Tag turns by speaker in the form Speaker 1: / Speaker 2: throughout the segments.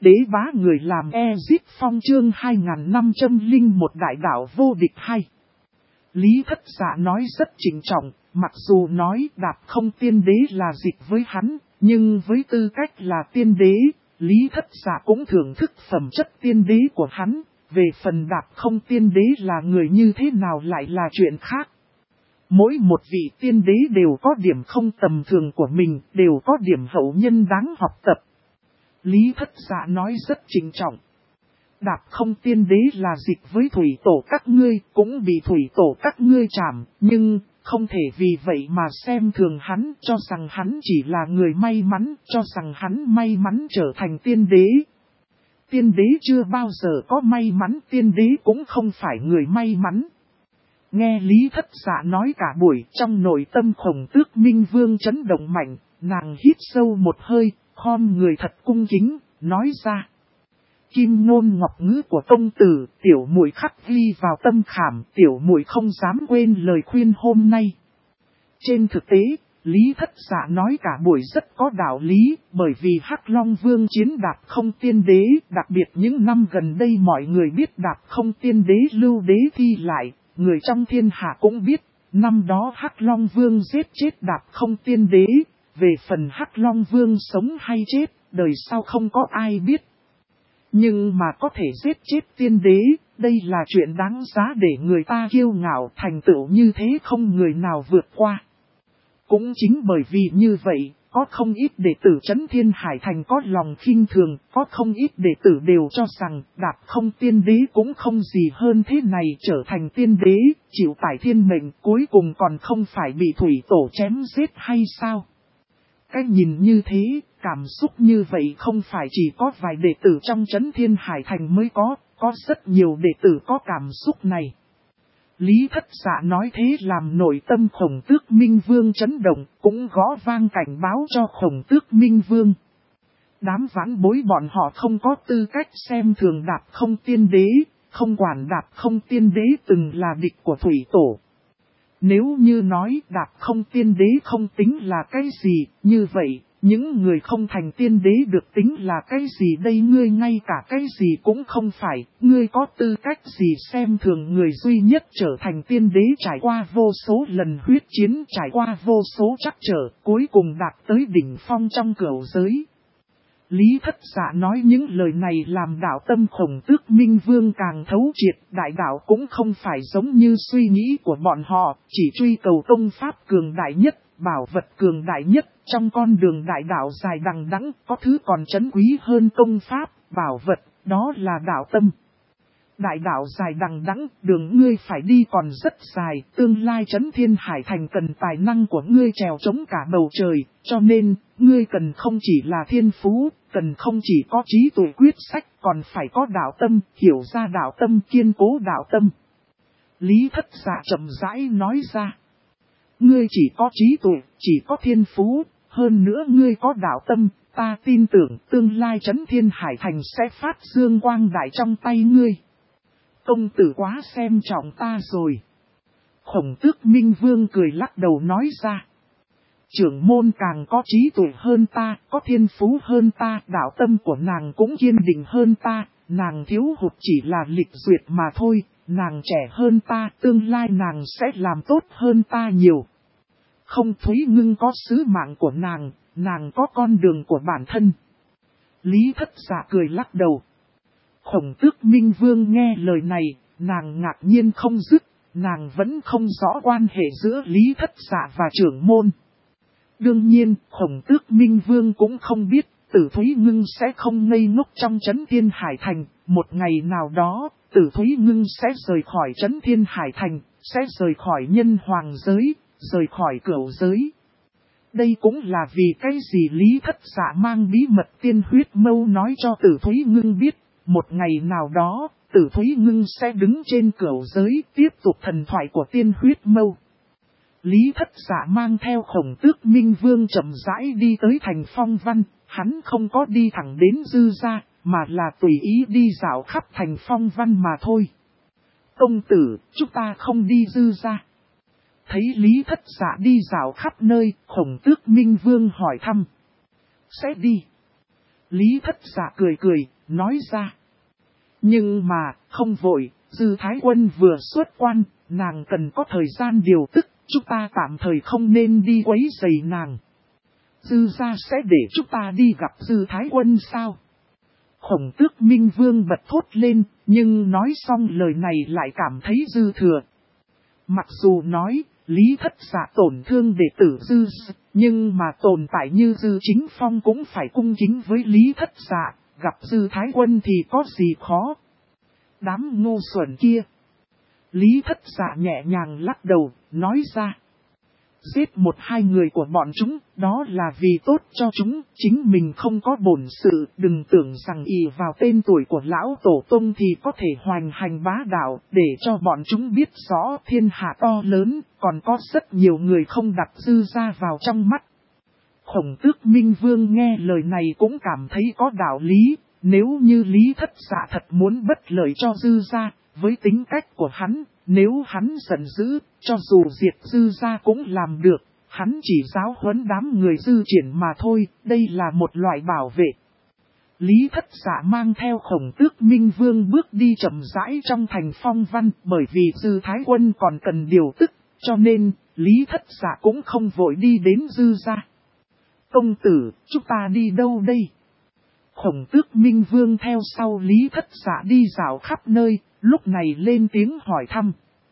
Speaker 1: đế bá người làm Ezip Phong chương 2501 đại đạo vô địch hay. Lý Thất Dạ nói rất trịnh trọng, mặc dù nói Đạp Không Tiên Đế là dịch với hắn, nhưng với tư cách là tiên đế, Lý Thất Dạ cũng thưởng thức phẩm chất tiên đế của hắn, về phần Đạp Không Tiên Đế là người như thế nào lại là chuyện khác. Mỗi một vị tiên đế đều có điểm không tầm thường của mình, đều có điểm hậu nhân đáng học tập. Lý Thất Dạ nói rất trịnh trọng. Đạp Không Tiên Đế là dịch với thủy tổ các ngươi, cũng bị thủy tổ các ngươi trảm, nhưng không thể vì vậy mà xem thường hắn, cho rằng hắn chỉ là người may mắn, cho rằng hắn may mắn trở thành tiên đế. Tiên đế chưa bao giờ có may mắn, tiên đế cũng không phải người may mắn. Nghe Lý Thất Dạ nói cả buổi, trong nội tâm Khổng Tước Minh Vương chấn động mạnh, nàng hít sâu một hơi, khom người thật cung kính, nói ra. Kim ngôn ngọc ngữ của công tử, tiểu muội khắc ghi vào tâm khảm, tiểu muội không dám quên lời khuyên hôm nay. Trên thực tế, Lý Thất Dạ nói cả buổi rất có đạo lý, bởi vì Hắc Long Vương chiến Đạp Không Tiên Đế, đặc biệt những năm gần đây mọi người biết Đạp Không Tiên Đế lưu đế thi lại, người trong thiên hạ cũng biết, năm đó Hắc Long Vương giết chết Đạp Không Tiên Đế, về phần Hắc Long Vương sống hay chết, đời sau không có ai biết. Nhưng mà có thể giết chết tiên đế, đây là chuyện đáng giá để người ta kiêu ngạo, thành tựu như thế không người nào vượt qua. Cũng chính bởi vì như vậy, có không ít đệ tử Trấn Thiên Hải Thành có lòng khinh thường, có không ít đệ tử đều cho rằng Đạp Không Tiên Đế cũng không gì hơn thế này, trở thành tiên đế, chịu tải thiên mệnh, cuối cùng còn không phải bị thủy tổ chém giết hay sao? Cái nhìn như thế, cảm xúc như vậy không phải chỉ có vài đệ tử trong Trấn Thiên Hải Thành mới có rất nhiều đệ tử có cảm xúc này. Lý Thất Dạ nói thế làm nội tâm Khổng Tước Minh Vương chấn động, cũng gõ vang cảnh báo cho Khổng Tước Minh Vương. Đám vãn bối bọn họ không có tư cách xem thường Đạp Không Tiên Đế, không quản Đạp Không Tiên Đế từng là địch của thủy tổ. Nếu như nói Đạp Không Tiên Đế không tính là cái gì, như vậy, những người không thành tiên đế được tính là cái gì đây? Ngươi ngay cả cái gì cũng không phải, ngươi có tư cách gì xem thường người duy nhất trở thành tiên đế, trải qua vô số lần huyết chiến, trải qua vô số trắc trở, cuối cùng đạt tới đỉnh phong trong cửu giới. Lý Thất Dạ nói những lời này làm đạo tâm Khổng Tước Minh Vương càng thấu triệt, đại đạo cũng không phải giống như suy nghĩ của bọn họ, chỉ truy cầu công pháp cường đại nhất, bảo vật cường đại nhất, trong con đường đại đạo dài đằng đẵng, có thứ còn trấn quý hơn công pháp, bảo vật, đó là đạo tâm. Đại đạo dài đằng đẵng, đường ngươi phải đi còn rất dài, tương lai Trấn Thiên Hải Thành cần tài năng của ngươi trèo chống cả bầu trời, cho nên, ngươi cần không chỉ là thiên phú, cần không chỉ có trí tuệ quyết sách, còn phải có đạo tâm, hiểu ra đạo tâm, kiên cố đạo tâm. Lý Thất Dạ chậm rãi nói ra, ngươi chỉ có trí tuệ, chỉ có thiên phú, hơn nữa ngươi có đạo tâm, ta tin tưởng tương lai Trấn Thiên Hải Thành sẽ phát dương quang đại trong tay ngươi. Công tử quá xem trọng ta rồi. Khổng Tước Minh Vương cười lắc đầu nói ra. Trưởng môn càng có trí tuệ hơn ta, có thiên phú hơn ta, đạo tâm của nàng cũng kiên định hơn ta, nàng thiếu hụt chỉ là lịch duyệt mà thôi, nàng trẻ hơn ta, tương lai nàng sẽ làm tốt hơn ta nhiều. Không, Thúy Ngưng có sứ mạng của nàng có con đường của bản thân. Lý Thất Dạ cười lắc đầu. Khổng Tước Minh Vương nghe lời này, nàng ngạc nhiên không dứt, nàng vẫn không rõ quan hệ giữa Lý Thất Dạ và trưởng môn. Đương nhiên, Khổng Tước Minh Vương cũng không biết, Tử Thúy Ngưng sẽ không ngây ngốc trong Trấn Thiên Hải Thành, một ngày nào đó, Tử Thúy Ngưng sẽ rời khỏi Trấn Thiên Hải Thành, sẽ rời khỏi nhân hoàng giới, rời khỏi cửu giới. Đây cũng là vì cái gì Lý Thất Dạ mang bí mật tiên huyết mâu nói cho Tử Thúy Ngưng biết. Một ngày nào đó, Tử Thúy Ngưng sẽ đứng trên cửu giới tiếp tục thần thoại của tiên huyết mâu. Lý Thất Dạ mang theo Khổng Tước Minh Vương chậm rãi đi tới thành Phong Văn, hắn không có đi thẳng đến Dư Gia, mà là tùy ý đi dạo khắp thành Phong Văn mà thôi. Công tử, chúng ta không đi Dư Gia. Thấy Lý Thất Dạ đi dạo khắp nơi, Khổng Tước Minh Vương hỏi thăm. Sẽ đi. Lý Thất Dạ cười cười, nói ra. Nhưng mà, không vội, Dư Thái Quân vừa xuất quan, nàng cần có thời gian điều tức, chúng ta tạm thời không nên đi quấy rầy nàng. Dư gia sẽ để chúng ta đi gặp Dư Thái Quân sao? Khổng Tước Minh Vương bật thốt lên, nhưng nói xong lời này lại cảm thấy dư thừa. Mặc dù nói, Lý Thất Dạ tổn thương đệ tử Dư, nhưng mà tồn tại như Dư Chính Phong cũng phải cung kính với Lý Thất Dạ, gặp Dư Thái Quân thì có gì khó. Đám ngu xuẩn kia. Lý Thất Dạ nhẹ nhàng lắc đầu, nói ra. Giết một hai người của bọn chúng, đó là vì tốt cho chúng, chính mình không có bổn sự, đừng tưởng rằng ỷ vào tên tuổi của lão tổ tông thì có thể hoành hành bá đạo, để cho bọn chúng biết rõ thiên hạ to lớn, còn có rất nhiều người không đặt Dư gia vào trong mắt. Khổng Tước Minh Vương nghe lời này cũng cảm thấy có đạo lý, nếu như Lý Thất Dạ thật muốn bất lợi cho Dư gia, với tính cách của hắn, nếu hắn giận dữ, cho dù diệt Dư gia cũng làm được, hắn chỉ giáo huấn đám người Dư Triển mà thôi, đây là một loại bảo vệ. Lý Thất Dạ mang theo Khổng Tước Minh Vương bước đi chậm rãi trong thành Phong Văn, bởi vì Dư Thái Quân còn cần điều tức, cho nên Lý Thất Dạ cũng không vội đi đến Dư gia. Công tử, chúng ta đi đâu đây? Khổng Tước Minh Vương theo sau Lý Thất Dạ đi dạo khắp nơi, lúc này lên tiếng hỏi thăm.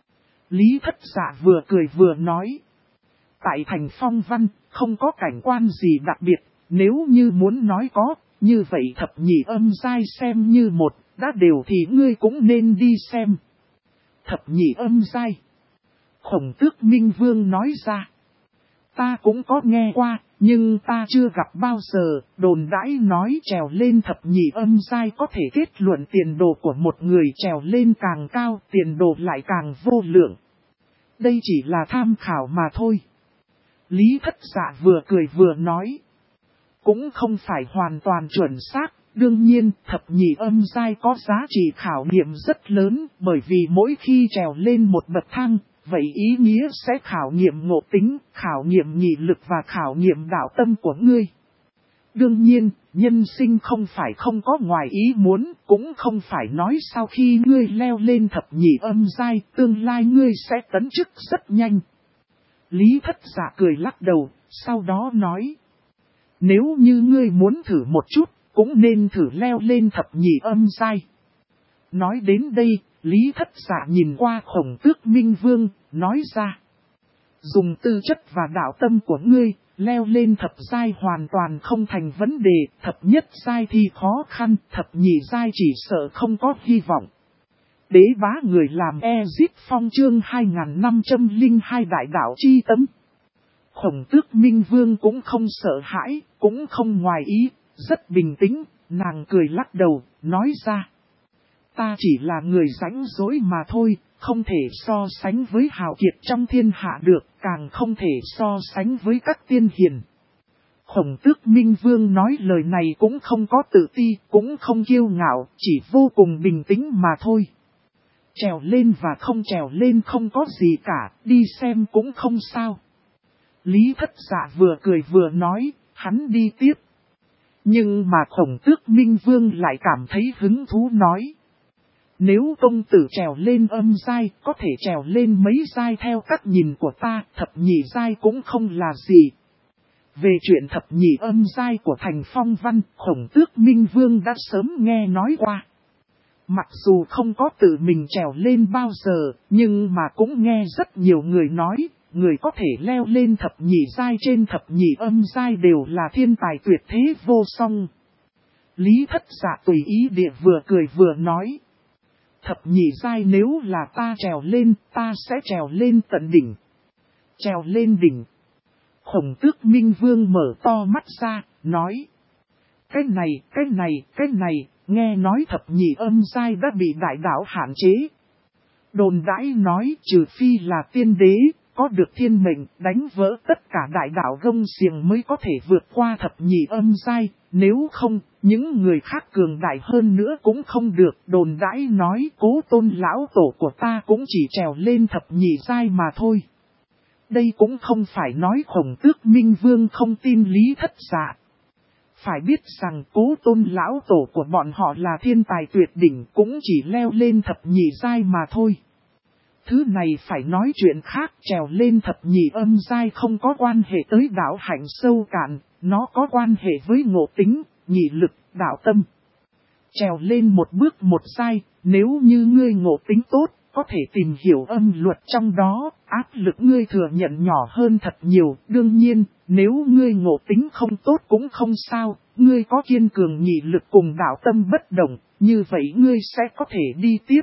Speaker 1: Lý Thất Dạ vừa cười vừa nói. Tại thành Phong Văn, không có cảnh quan gì đặc biệt, nếu như muốn nói có, như vậy thập nhị âm giai xem như một, đã đều thì ngươi cũng nên đi xem. Thập nhị âm giai. Khổng Tước Minh Vương nói ra. Ta cũng có nghe qua, nhưng ta chưa gặp bao giờ, đồn đãi nói trèo lên thập nhị âm giai có thể kết luận tiền đồ của một người trèo lên càng cao, tiền đồ lại càng vô lượng. Đây chỉ là tham khảo mà thôi. Lý Thất Dạ vừa cười vừa nói. Cũng không phải hoàn toàn chuẩn xác, đương nhiên thập nhị âm giai có giá trị khảo nghiệm rất lớn, bởi vì mỗi khi trèo lên một bậc thang, vậy ý nghĩa sẽ khảo nghiệm ngộ tính, khảo nghiệm nhị lực và khảo nghiệm đạo tâm của ngươi. Đương nhiên, nhân sinh không phải không có ngoài ý muốn, cũng không phải nói sau khi ngươi leo lên thập nhị âm giai, tương lai ngươi sẽ tấn chức rất nhanh. Lý Thất Dạ cười lắc đầu, sau đó nói. Nếu như ngươi muốn thử một chút, cũng nên thử leo lên thập nhị âm giai. Nói đến đây, Lý Thất Dạ nhìn qua Khổng Tước Minh Vương, nói ra. Dùng tư chất và đạo tâm của ngươi, leo lên thập giai hoàn toàn không thành vấn đề, thập nhất giai thì khó khăn, thập nhị giai chỉ sợ không có hy vọng. Đế bá người làm Ezip Phong chương 2502 đại đạo chi tâm. Khổng Tước Minh Vương cũng không sợ hãi, cũng không ngoài ý, rất bình tĩnh, nàng cười lắc đầu, nói ra. Ta chỉ là người rãnh rỗi mà thôi, không thể so sánh với hào kiệt trong thiên hạ được, càng không thể so sánh với các tiên hiền. Khổng Tước Minh Vương nói lời này cũng không có tự ti, cũng không kiêu ngạo, chỉ vô cùng bình tĩnh mà thôi. Trèo lên và không trèo lên không có gì cả, đi xem cũng không sao. Lý Thất Dạ vừa cười vừa nói, hắn đi tiếp. Nhưng mà Khổng Tước Minh Vương lại cảm thấy hứng thú nói. Nếu công tử trèo lên âm giai, có thể trèo lên mấy giai theo cách nhìn của ta, thập nhị giai cũng không là gì. Về chuyện thập nhị âm giai của thành Phong Văn, Khổng Tước Minh Vương đã sớm nghe nói qua. Mặc dù không có tự mình trèo lên bao giờ, nhưng mà cũng nghe rất nhiều người nói, người có thể leo lên thập nhị giai trên thập nhị âm giai đều là thiên tài tuyệt thế vô song. Lý Thất Dạ tùy ý địa vừa cười vừa nói. Thập nhị giai nếu là ta trèo lên, ta sẽ trèo lên tận đỉnh. Trèo lên đỉnh. Khổng Tước Minh Vương mở to mắt ra, nói. Cái này, nghe nói thập nhị âm giai đã bị đại đạo hạn chế. Đồn đãi nói trừ phi là tiên đế, có được thiên mệnh, đánh vỡ tất cả đại đạo gông xiềng mới có thể vượt qua thập nhị âm giai, nếu không, những người khác cường đại hơn nữa cũng không được. Đồn đãi nói Cố Tôn lão tổ của ta cũng chỉ trèo lên thập nhị giai mà thôi. Đây cũng không phải nói Khổng Tước Minh Vương không tin Lý Thất Dạ. Phải biết rằng Cố Tôn lão tổ của bọn họ là thiên tài tuyệt đỉnh, cũng chỉ leo lên thập nhị giai mà thôi. Thứ này phải nói chuyện khác, trèo lên thập nhị âm giai không có quan hệ tới đạo hạnh sâu cạn, nó có quan hệ với ngộ tính, nhị lực, đạo tâm. Trèo lên một bước một giai, nếu như ngươi ngộ tính tốt, có thể tìm hiểu âm luật trong đó, áp lực ngươi thừa nhận nhỏ hơn thật nhiều. Đương nhiên, nếu ngươi ngộ tính không tốt cũng không sao, ngươi có kiên cường nhị lực cùng đạo tâm bất động, như vậy ngươi sẽ có thể đi tiếp.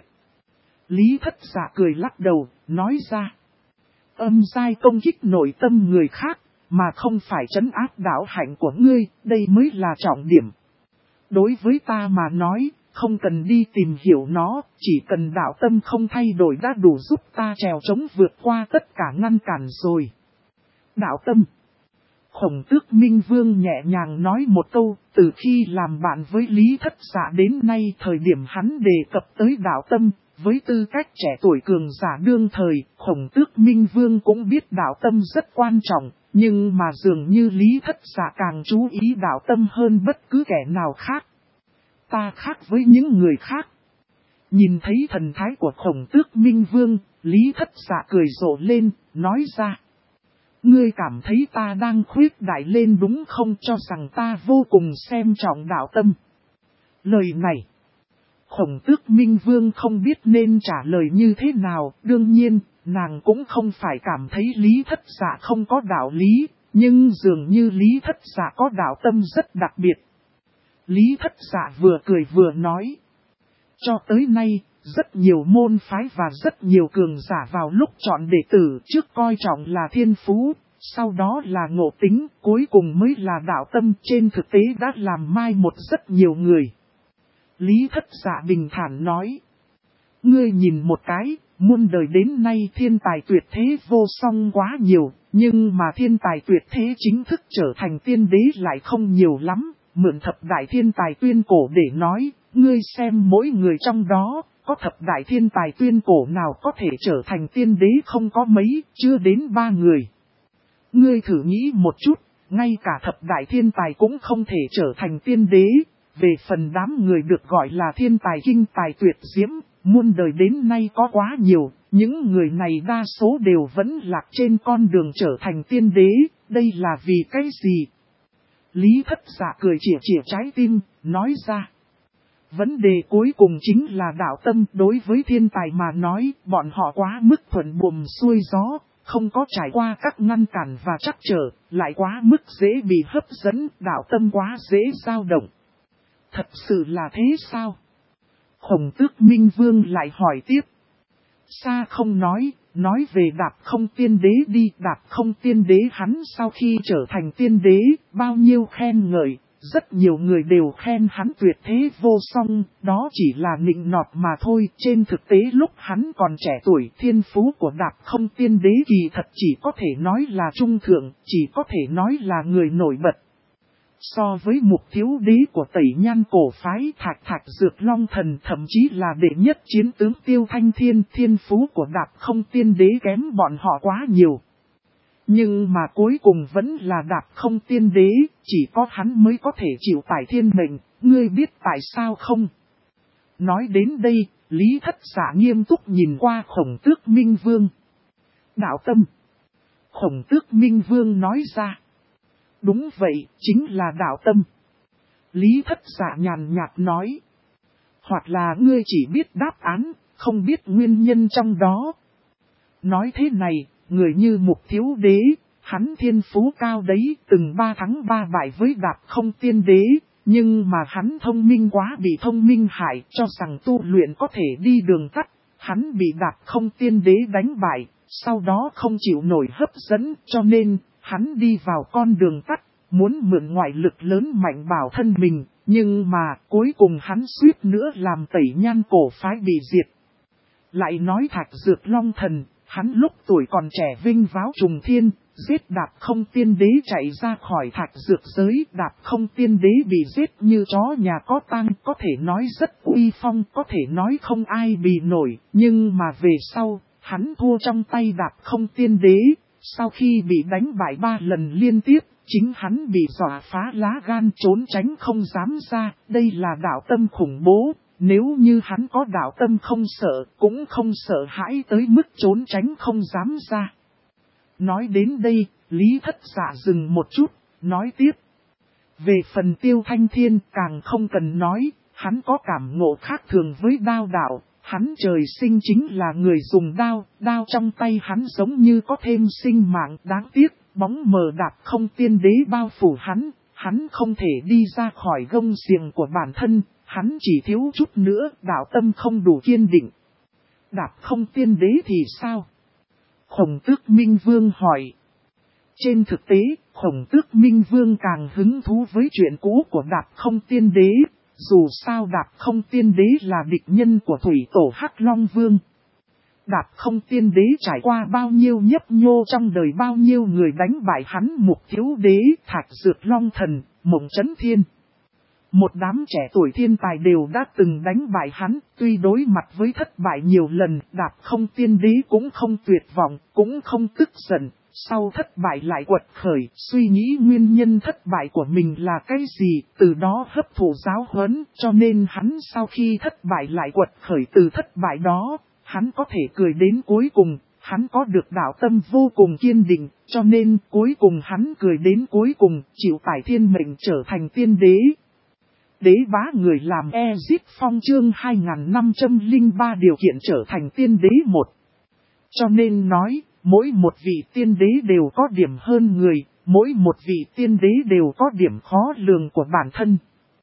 Speaker 1: Lý Thất Dạ cười lắc đầu, nói ra. Âm giai công kích nội tâm người khác, mà không phải trấn áp đạo hạnh của ngươi, đây mới là trọng điểm. Đối với ta mà nói, không cần đi tìm hiểu nó, chỉ cần đạo tâm không thay đổi đã đủ giúp ta trèo trống vượt qua tất cả ngăn cản rồi. Đạo tâm. Khổng Tước Minh Vương nhẹ nhàng nói một câu, từ khi làm bạn với Lý Thất Dạ đến nay thời điểm hắn đề cập tới đạo tâm, với tư cách trẻ tuổi cường giả đương thời, Khổng Tước Minh Vương cũng biết đạo tâm rất quan trọng, nhưng mà dường như Lý Thất Dạ càng chú ý đạo tâm hơn bất cứ kẻ nào khác. Ta khác với những người khác. Nhìn thấy thần thái của Khổng Tước Minh Vương, Lý Thất Dạ cười rộ lên, nói ra. Ngươi cảm thấy ta đang khuyết đại lên đúng không, cho rằng ta vô cùng xem trọng đạo tâm. Lời này, Khổng Tước Minh Vương không biết nên trả lời như thế nào, đương nhiên, nàng cũng không phải cảm thấy Lý Thất Dạ không có đạo lý, nhưng dường như Lý Thất Dạ có đạo tâm rất đặc biệt. Lý Thất Dạ vừa cười vừa nói. Cho tới nay, rất nhiều môn phái và rất nhiều cường giả vào lúc chọn đệ tử trước coi trọng là thiên phú, sau đó là ngộ tính, cuối cùng mới là đạo tâm, trên thực tế đã làm mai một rất nhiều người. Lý Thất Dạ bình thản nói. Ngươi nhìn một cái, muôn đời đến nay thiên tài tuyệt thế vô song quá nhiều, nhưng mà thiên tài tuyệt thế chính thức trở thành tiên đế lại không nhiều lắm. Mượn thập đại thiên tài tuyên cổ để nói, ngươi xem mỗi người trong đó, có thập đại thiên tài tuyên cổ nào có thể trở thành tiên đế không có mấy, chưa đến 3 người. Ngươi thử nghĩ một chút, ngay cả thập đại thiên tài cũng không thể trở thành tiên đế, về phần đám người được gọi là thiên tài kinh tài tuyệt diễm, muôn đời đến nay có quá nhiều, những người này đa số đều vẫn lạc trên con đường trở thành tiên đế, đây là vì cái gì? Lý Thất Dạ cười chĩa chĩa trái tim, nói ra. Vấn đề cuối cùng chính là đạo tâm. Đối với thiên tài mà nói, bọn họ quá mức thuận buồm xuôi gió, không có trải qua các ngăn cản và trắc trở, lại quá mức dễ bị hấp dẫn, đạo tâm quá dễ dao động. Thật sự là thế sao? Khổng Tước Minh Vương lại hỏi tiếp. Xa không nói về Đạp Không tiên đế đi. Đạp Không tiên đế hắn sau khi trở thành tiên đế, bao nhiêu khen ngợi, rất nhiều người đều khen hắn tuyệt thế vô song, đó chỉ là nịnh nọt mà thôi. Trên thực tế lúc hắn còn trẻ tuổi, thiên phú của Đạp Không tiên đế kỳ thật chỉ có thể nói là trung thượng, chỉ có thể nói là người nổi bật. So với Mục Thiếu Đế của Tẩy Nhan cổ phái Thạch Dược Long Thần, thậm chí là đệ nhất chiến tướng Tiêu Thanh Thiên, thiên phú của Đạp Không tiên đế kém bọn họ quá nhiều. Nhưng mà cuối cùng vẫn là Đạp Không tiên đế, chỉ có hắn mới có thể chịu tải thiên mệnh, ngươi biết tại sao không? Nói đến đây, Lý Thất Dạ nghiêm túc nhìn qua Khổng Tước Minh Vương. Đạo tâm. Khổng Tước Minh Vương nói ra. Đúng vậy, chính là đạo tâm. Lý Thất Dạ nhàn nhạt nói. Hoặc là ngươi chỉ biết đáp án, không biết nguyên nhân trong đó. Nói thế này, người như Mục Thiếu Đế, hắn thiên phú cao đấy, từng 3 thắng 3 bại với Đạp Không tiên đế, nhưng mà hắn thông minh quá bị thông minh hại, cho rằng tu luyện có thể đi đường tắt, hắn bị Đạp Không tiên đế đánh bại, sau đó không chịu nổi hấp dẫn, cho nên hắn đi vào con đường tắt, muốn mượn ngoại lực lớn mạnh bảo thân mình, nhưng mà cuối cùng hắn suýt nữa làm Tẩy Nhan cổ phái bị diệt. Lại nói Thạch Dược Long Thần, hắn lúc tuổi còn trẻ vinh váo trùng thiên, giết Đạp Không tiên đế chạy ra khỏi Thạch Dược giới, Đạp Không tiên đế bị giết như chó nhà có tang, có thể nói rất uy phong, có thể nói không ai bì nổi, nhưng mà về sau, hắn thua trong tay Đạp Không tiên đế, sau khi bị đánh bại 3 lần liên tiếp, Chính hắn bị dọa phá lá gan trốn tránh không dám ra, đây là đạo tâm khủng bố. Nếu như hắn có đạo tâm không sợ, cũng không sợ hãi tới mức trốn tránh không dám ra. Nói đến đây, Lý Thất Dạ dừng một chút, nói tiếp. Về phần Tiêu Thanh Thiên càng không cần nói, hắn có cảm ngộ khác thường với đao đạo, hắn trời sinh chính là người dùng đao, đao trong tay hắn giống như có thêm sinh mạng, đáng tiếc, bóng mờ đạp không tiên đế bao phủ hắn không thể đi ra khỏi gông xiềng của bản thân, hắn chỉ thiếu chút nữa, đạo tâm không đủ kiên định. Đạp không tiên đế thì sao? Khổng Tước Minh Vương hỏi. Trên thực tế, Khổng Tước Minh Vương càng hứng thú với chuyện cũ của Đạp không tiên đế, dù sao Đạp không tiên đế là địch nhân của thủy tổ Hắc Long Vương. Đạp không tiên đế trải qua bao nhiêu nhấp nhô trong đời bao nhiêu người đánh bại hắn, Mục Thiếu Đế, Thạch Dược Long Thần, Mộng Chấn Thiên. Một đám trẻ tuổi thiên tài đều đã từng đánh bại hắn, tuy đối mặt với thất bại nhiều lần, Đạp không tiên đế cũng không tuyệt vọng, cũng không tức giận. Sau thất bại lại quật khởi, suy nghĩ nguyên nhân thất bại của mình là cái gì, từ đó hấp thụ giáo huấn, cho nên hắn sau khi thất bại lại quật khởi từ thất bại đó, hắn có thể cười đến cuối cùng, hắn có được đạo tâm vô cùng kiên định, cho nên cuối cùng hắn cười đến cuối cùng, chịu tải thiên mệnh trở thành tiên đế. Đế bá người làm Ezip Phong chương 2503 điều kiện trở thành tiên đế một. Cho nên nói, mỗi một vị tiên đế đều có điểm hơn người, mỗi một vị tiên đế đều có điểm khó lường của bản thân.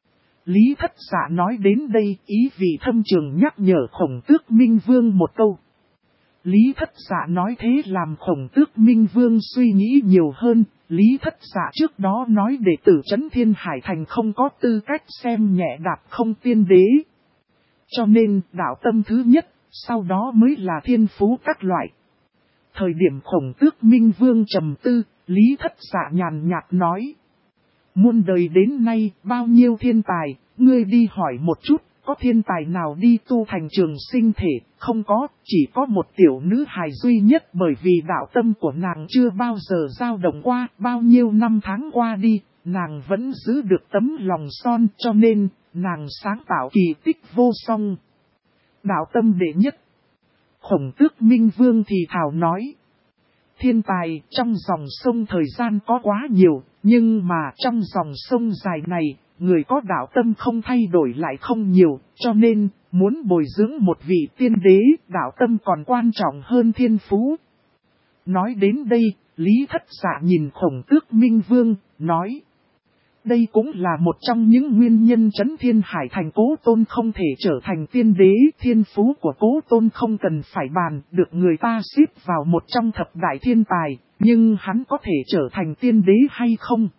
Speaker 1: Lý Thất Dạ nói đến đây, ý vị thâm trường nhắc nhở Khổng Tước Minh Vương một câu. Lý Thất Dạ nói thế làm Khổng Tước Minh Vương suy nghĩ nhiều hơn. Lý Thất Dạ trước đó nói đệ tử Trấn Thiên Hải Thành không có tư cách xem nhẹ Đạp không tiên đế. Cho nên đạo tâm thứ nhất, sau đó mới là thiên phú các loại. Thời điểm Khổng Tước Minh Vương trầm tư, Lý Thất Dạ nhàn nhạt nói. Muôn đời đến nay, bao nhiêu thiên tài, ngươi đi hỏi một chút, có thiên tài nào đi tu thành trường sinh thể, không có, chỉ có một tiểu nữ hài duy nhất bởi vì đạo tâm của nàng chưa bao giờ dao động qua, bao nhiêu năm tháng qua đi, nàng vẫn giữ được tấm lòng son cho nên, nàng sáng tạo kỳ tích vô song. Đạo tâm đệ nhất. Khổng Tước Minh Vương thì thào nói. Thiên tài trong dòng sông thời gian có quá nhiều, nhưng mà trong dòng sông dài này, người có đạo tâm không thay đổi lại không nhiều, cho nên, muốn bồi dưỡng một vị tiên đế, đạo tâm còn quan trọng hơn thiên phú. Nói đến đây, Lý Thất Dạ nhìn Khổng Tước Minh Vương, nói. Đây cũng là một trong những nguyên nhân Trấn Thiên Hải Thành Cố Tôn không thể trở thành tiên đế. Thiên phú của Cố Tôn không cần phải bàn, được người ta xếp vào một trong thập đại thiên tài, nhưng hắn có thể trở thành tiên đế hay không?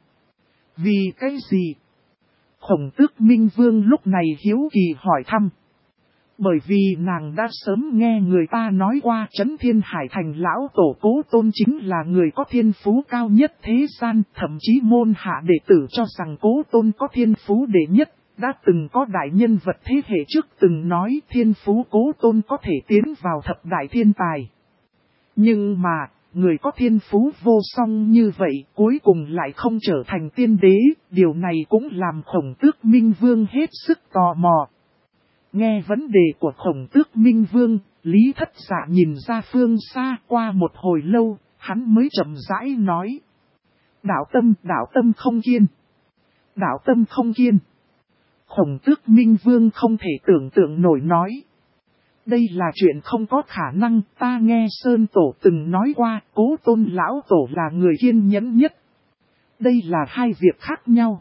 Speaker 1: Vì cái gì? Khổng Tước Minh Vương lúc này hiếu kỳ hỏi thăm. Bởi vì nàng đã sớm nghe người ta nói qua Trấn Thiên Hải Thành lão tổ Cố Tôn chính là người có thiên phú cao nhất thế gian, thậm chí môn hạ đệ tử cho rằng Cố Tôn có thiên phú đệ nhất, đã từng có đại nhân vật thế hệ trước từng nói thiên phú Cố Tôn có thể tiến vào thập đại thiên tài. Nhưng mà, người có thiên phú vô song như vậy cuối cùng lại không trở thành tiên đế, điều này cũng làm Khổng Tước Minh Vương hết sức tò mò. Nghe vấn đề của Khổng Tước Minh Vương, Lý Thất Dạ nhìn ra phương xa qua một hồi lâu, hắn mới chậm rãi nói. Đạo tâm không kiên. Đạo tâm không kiên. Khổng Tước Minh Vương không thể tưởng tượng nổi nói. Đây là chuyện không có khả năng, ta nghe Sơn Tổ từng nói qua, Cố Tôn lão tổ là người kiên nhẫn nhất. Đây là hai việc khác nhau.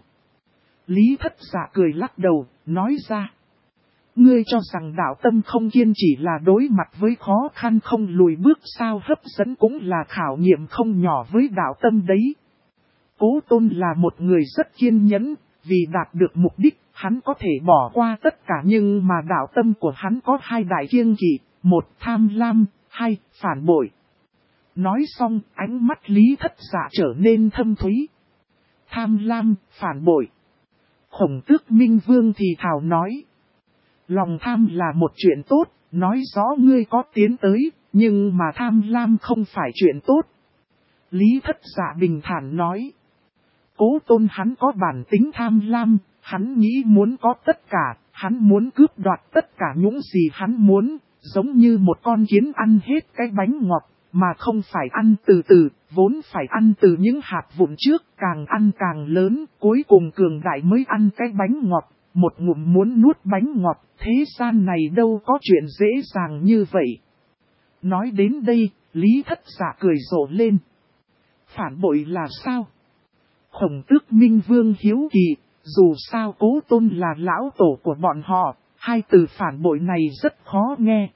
Speaker 1: Lý Thất Dạ cười lắc đầu, nói ra. Ngươi cho rằng đạo tâm không kiên chỉ là đối mặt với khó khăn không lùi bước sao, hấp dẫn cũng là khảo nghiệm không nhỏ với đạo tâm đấy. Cố Tôn là một người rất kiên nhẫn, vì đạt được mục đích, hắn có thể bỏ qua tất cả nhưng mà đạo tâm của hắn có hai đại kiêng kỵ, một tham lam, hai phản bội. Nói xong, ánh mắt Lý Thất Dạ trở nên thâm thúy. Tham lam, phản bội. Khổng Tước Minh Vương thì thào nói. Lòng tham là một chuyện tốt, nói rõ ngươi có tiến tới, nhưng mà tham lam không phải chuyện tốt. Lý Thất Dạ bình thản nói. Cố Tôn hắn có bản tính tham lam, hắn nghĩ muốn có tất cả, hắn muốn cướp đoạt tất cả những gì hắn muốn, giống như một con kiến ăn hết cái bánh ngọt, mà không phải ăn từ từ, vốn phải ăn từ những hạt vụn trước, càng ăn càng lớn, cuối cùng cường đại mới ăn cái bánh ngọt, một ngụm muốn nuốt bánh ngọt, thế gian này đâu có chuyện dễ dàng như vậy. Nói đến đây, Lý Thất Dạ cười rộ lên. Phản bội là sao? Khổng Tước Minh Vương hiếu kỳ, dù sao Cố Tôn là lão tổ của bọn họ, hai từ phản bội này rất khó nghe.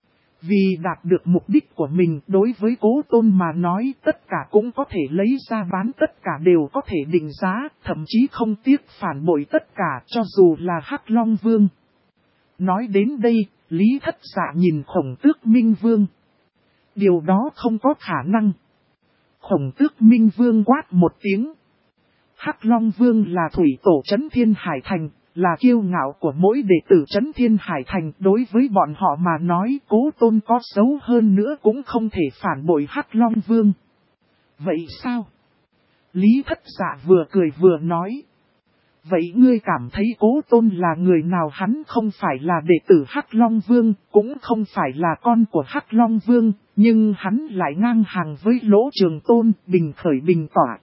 Speaker 1: Vì đạt được mục đích của mình đối với Cố Tôn mà nói tất cả cũng có thể lấy ra bán, tất cả đều có thể định giá, thậm chí không tiếc phản bội tất cả cho dù là Hắc Long Vương. Nói đến đây, Lý Thất Dạ nhìn Khổng Tước Minh Vương. Điều đó không có khả năng. Khổng Tước Minh Vương quát một tiếng. Hắc Long Vương là thủy tổ Trấn Thiên Hải Thành, là kiêu ngạo của mỗi đệ tử Trấn Thiên Hải Thành. Đối với bọn họ mà nói Cố Tôn có xấu hơn nữa cũng không thể phản bội Hắc Long Vương. Vậy sao? Lý Thất Dạ vừa cười vừa nói. Vậy ngươi cảm thấy Cố Tôn là người nào? Hắn không phải là đệ tử Hắc Long Vương, cũng không phải là con của Hắc Long Vương, nhưng hắn lại ngang hàng với Lỗ Trường Tôn, bình khởi bình tỏa.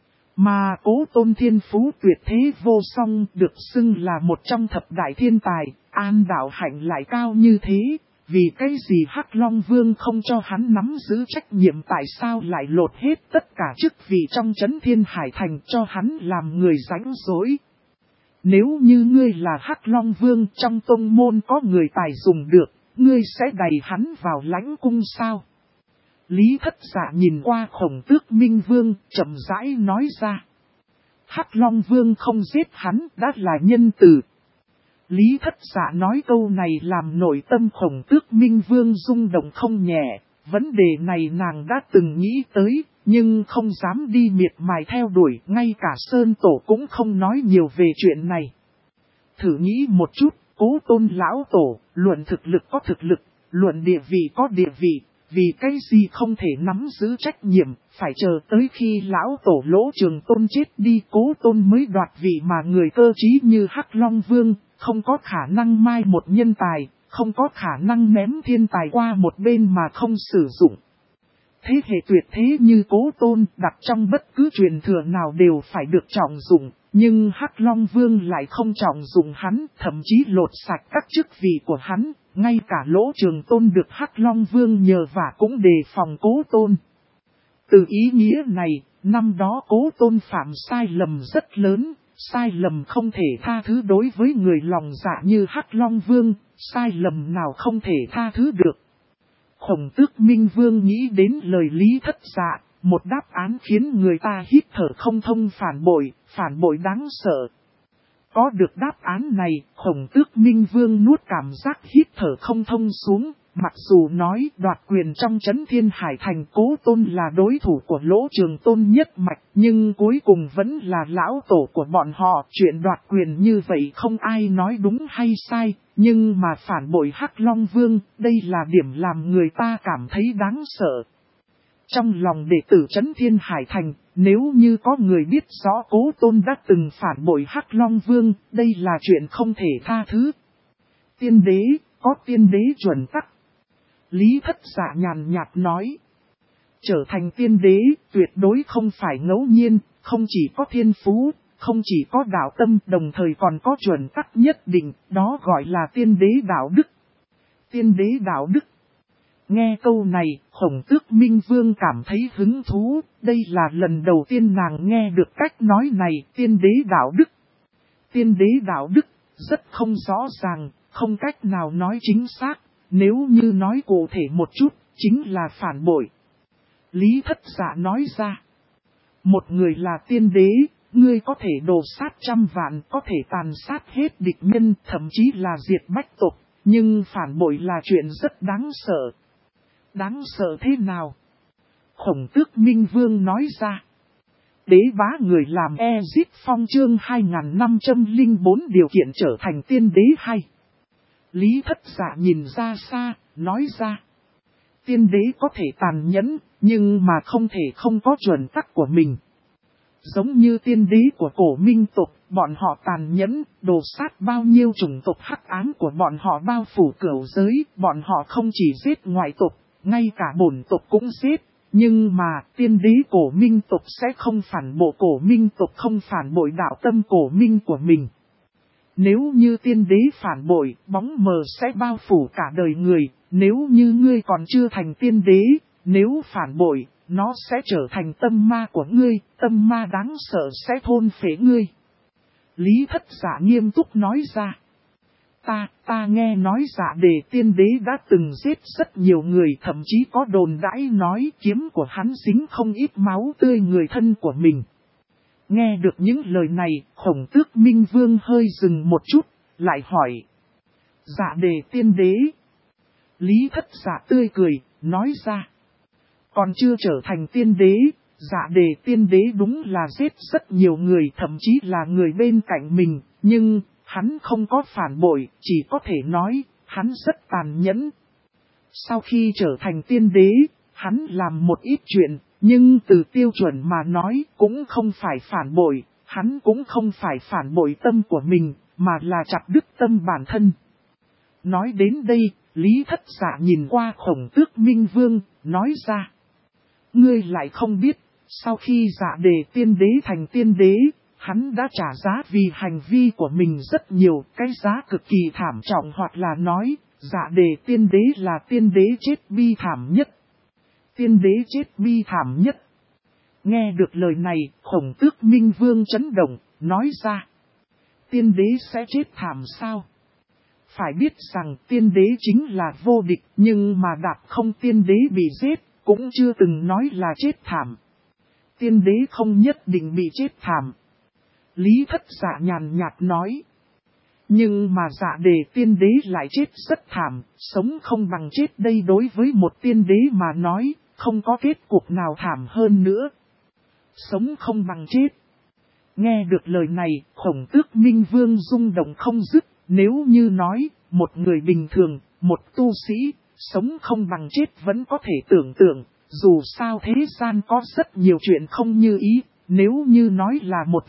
Speaker 1: Mà Cố Tôn thiên phú tuyệt thế vô song, được xưng là một trong thập đại thiên tài, an đạo hạnh lại cao như thế, vì cái gì Hắc Long Vương không cho hắn nắm giữ trách nhiệm? Tại sao lại lột hết tất cả chức vị trong Trấn Thiên Hải Thành cho hắn làm người rảnh rỗi? Nếu như ngươi là Hắc Long Vương, trong tông môn có người tài dùng được, ngươi sẽ đày hắn vào lãnh cung sao? Lý Thất Dạ nhìn qua Khổng Tước Minh Vương, chậm rãi nói ra. Hắc Long Vương không giết hắn đã là nhân từ. Lý Thất Dạ nói câu này làm nội tâm Khổng Tước Minh Vương rung động không nhẹ. Vấn đề này nàng đã từng nghĩ tới, nhưng không dám đi miệt mài theo đuổi. Ngay cả Sơn Tổ cũng không nói nhiều về chuyện này. Thử nghĩ một chút, Cố Tôn lão tổ, luận thực lực có thực lực, luận địa vị có địa vị. Vì cái gì không thể nắm giữ trách nhiệm, phải chờ tới khi lão tổ Lỗ Trường Tôn chết đi Cố Tôn mới đoạt vị, mà người cơ trí như Hắc Long Vương, không có khả năng mai một nhân tài, không có khả năng ném thiên tài qua một bên mà không sử dụng. Thế hệ tuyệt thế như Cố Tôn đặt trong bất cứ truyền thừa nào đều phải được trọng dụng, nhưng Hắc Long Vương lại không trọng dụng hắn, thậm chí lột sạch các chức vị của hắn. Ngay cả Lỗ Trường Tôn được Hắc Long Vương nhờ vả cũng đề phòng Cố Tôn. Từ ý nghĩa này, năm đó Cố Tôn phạm sai lầm rất lớn, sai lầm không thể tha thứ đối với người lòng dạ như Hắc Long Vương, sai lầm nào không thể tha thứ được. Khổng Tước Minh Vương nghĩ đến lời Lý Thất Dạ, một đáp án khiến người ta hít thở không thông. Phản bội đáng sợ. Có được đáp án này, Khổng Tước Minh Vương nuốt cảm giác hít thở không thông xuống, mặc dù nói đoạt quyền trong Trấn Thiên Hải Thành Cố Tôn là đối thủ của Lỗ Trường Tôn nhất mạch, nhưng cuối cùng vẫn là lão tổ của bọn họ. Chuyện đoạt quyền như vậy không ai nói đúng hay sai, nhưng mà phản bội Hắc Long Vương, đây là điểm làm người ta cảm thấy đáng sợ. Trong lòng đệ tử Trấn Thiên Hải Thành, nếu như có người biết rõ Cố Tôn đã từng phản bội Hắc Long Vương, đây là chuyện không thể tha thứ. Tiên đế, có tiên đế chuẩn tắc. Lý Thất Dạ nhàn nhạt nói. Trở thành tiên đế, tuyệt đối không phải ngẫu nhiên, không chỉ có thiên phú, không chỉ có đạo tâm, đồng thời còn có chuẩn tắc nhất định, đó gọi là tiên đế đạo đức. Tiên đế đạo đức. Nghe câu này, Khổng Tước Minh Vương cảm thấy hứng thú, đây là lần đầu tiên nàng nghe được cách nói này, tiên đế đạo đức. Tiên đế đạo đức, rất không rõ ràng, không cách nào nói chính xác, nếu như nói cụ thể một chút, chính là phản bội. Lý Thất Dạ nói ra, một người là tiên đế, ngươi có thể đồ sát trăm vạn, có thể tàn sát hết địch nhân, thậm chí là diệt bách tộc, nhưng phản bội là chuyện rất đáng sợ. Đáng sợ thế nào? Khổng Tước Minh Vương nói ra. Đế bá người làm Ezit Phong chương 2504 điều kiện trở thành tiên đế hay. Lý Thất Dạ nhìn ra xa, nói ra. Tiên đế có thể tàn nhẫn, nhưng mà không thể không có chuẩn tắc của mình. Giống như tiên đế của cổ minh tộc, bọn họ tàn nhẫn, đồ sát bao nhiêu chủng tộc hắc ám của bọn họ bao phủ cửu giới, bọn họ không chỉ giết ngoại tộc, ngay cả bổn tộc cũng giết. Nhưng mà tiên đế cổ minh tộc sẽ không phản bội cổ minh tộc, không phản bội đạo tâm cổ minh của mình. Nếu như tiên đế phản bội, bóng mờ sẽ bao phủ cả đời người, nếu như ngươi còn chưa thành tiên đế, nếu phản bội, nó sẽ trở thành tâm ma của ngươi, tâm ma đáng sợ sẽ thôn phệ ngươi. Lý Thất Dạ nghiêm túc nói ra. Ta nghe nói Dạ Đề tiên đế đã từng giết rất nhiều người, thậm chí có đồn đãi nói kiếm của hắn dính không ít máu tươi người thân của mình. Nghe được những lời này, Khổng Tước Minh Vương hơi dừng một chút, lại hỏi. Dạ Đề tiên đế. Lý Thất Dạ tươi cười, nói ra. Còn chưa trở thành tiên đế, Dạ Đề tiên đế đúng là giết rất nhiều người, thậm chí là người bên cạnh mình, nhưng hắn không có phản bội, chỉ có thể nói, hắn rất tàn nhẫn. Sau khi trở thành tiên đế, hắn làm một ít chuyện, nhưng từ tiêu chuẩn mà nói cũng không phải phản bội, hắn cũng không phải phản bội tâm của mình, mà là chặt đứt tâm bản thân. Nói đến đây, Lý Thất Dạ nhìn qua Khổng Tước Minh Vương, nói ra. Ngươi lại không biết, sau khi Dạ Đề tiên đế thành tiên đế, hắn đã trả giá vì hành vi của mình rất nhiều, cái giá cực kỳ thảm trọng, hoặc là nói, Dạ Đề tiên đế là tiên đế chết bi thảm nhất. Tiên đế chết bi thảm nhất. Nghe được lời này, Khổng Tước Minh Vương chấn động, nói ra. Tiên đế sẽ chết thảm sao? Phải biết rằng tiên đế chính là vô địch, nhưng mà Đạp Không tiên đế bị giết, cũng chưa từng nói là chết thảm. Tiên đế không nhất định bị chết thảm. Lý Thất Dạ nhàn nhạt nói. Nhưng mà Dạ Đề tiên đế lại chết rất thảm, sống không bằng chết, đây đối với một tiên đế mà nói, không có kết cục nào thảm hơn nữa. Sống không bằng chết. Nghe được lời này, Khổng Tước Minh Vương rung động không dứt, nếu như nói, một người bình thường, một tu sĩ, sống không bằng chết vẫn có thể tưởng tượng, dù sao thế gian có rất nhiều chuyện không như ý, nếu như nói là một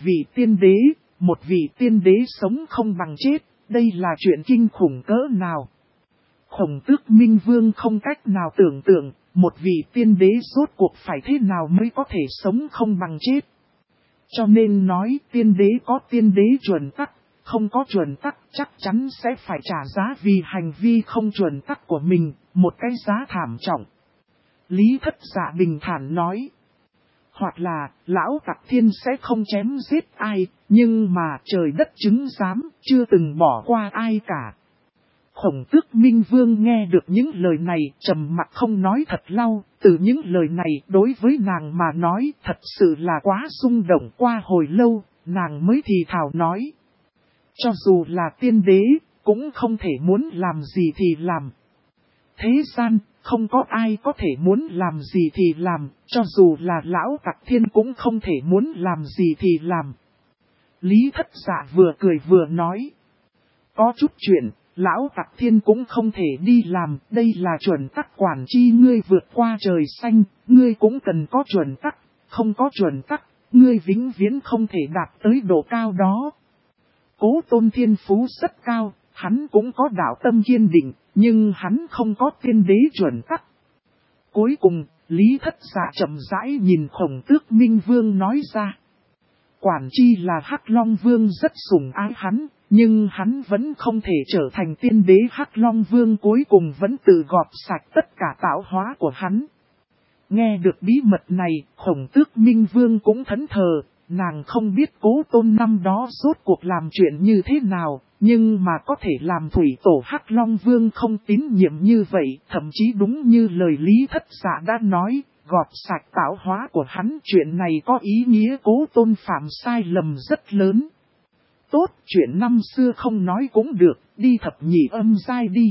Speaker 1: vị tiên đế sống không bằng chết, đây là chuyện kinh khủng cỡ nào. Khổng Tước Minh Vương không cách nào tưởng tượng, một vị tiên đế rốt cuộc phải thế nào mới có thể sống không bằng chết. Cho nên nói tiên đế có tiên đế chuẩn tắc, không có chuẩn tắc chắc chắn sẽ phải trả giá vì hành vi không chuẩn tắc của mình, một cái giá thảm trọng. Lý Thất Dạ bình thản nói. Hoặc là, lão Tặc Thiên sẽ không chém giết ai, nhưng mà trời đất chứng giám, chưa từng bỏ qua ai cả. Khổng Tước Minh Vương nghe được những lời này, trầm mặc không nói thật lâu, từ những lời này đối với nàng mà nói thật sự là quá rung động. Qua hồi lâu, nàng mới thì thào nói. Cho dù là tiên đế, cũng không thể muốn làm gì thì làm. Thế gian, không có ai có thể muốn làm gì thì làm, cho dù là lão Tặc Thiên cũng không thể muốn làm gì thì làm. Lý Thất Dạ vừa cười vừa nói. Có chút chuyện, lão Tặc Thiên cũng không thể đi làm, đây là chuẩn tắc quản chi, ngươi vượt qua trời xanh, ngươi cũng cần có chuẩn tắc, không có chuẩn tắc, ngươi vĩnh viễn không thể đạt tới độ cao đó. Cố Tôn thiên phú rất cao, hắn cũng có đạo tâm kiên định, nhưng hắn không có tiên đế chuẩn tắc. Cuối cùng, Lý Thất Dạ chậm rãi nhìn Khổng Tước Minh Vương nói ra. Quản chi là Hắc Long Vương rất sủng ái hắn, nhưng hắn vẫn không thể trở thành tiên đế. Hắc Long Vương cuối cùng vẫn tự gọt sạch tất cả tạo hóa của hắn. Nghe được bí mật này, Khổng Tước Minh Vương cũng thẫn thờ, nàng không biết Cố Tôn năm đó rốt cuộc làm chuyện như thế nào, nhưng mà có thể làm thủy tổ Hắc Long Vương không tín nhiệm như vậy, thậm chí đúng như lời Lý Thất Dạ đã nói, gọt sạch tạo hóa của hắn. Chuyện này có ý nghĩa Cố Tôn phạm sai lầm rất lớn. Tốt, chuyện năm xưa không nói cũng được, đi thập nhị âm giai đi.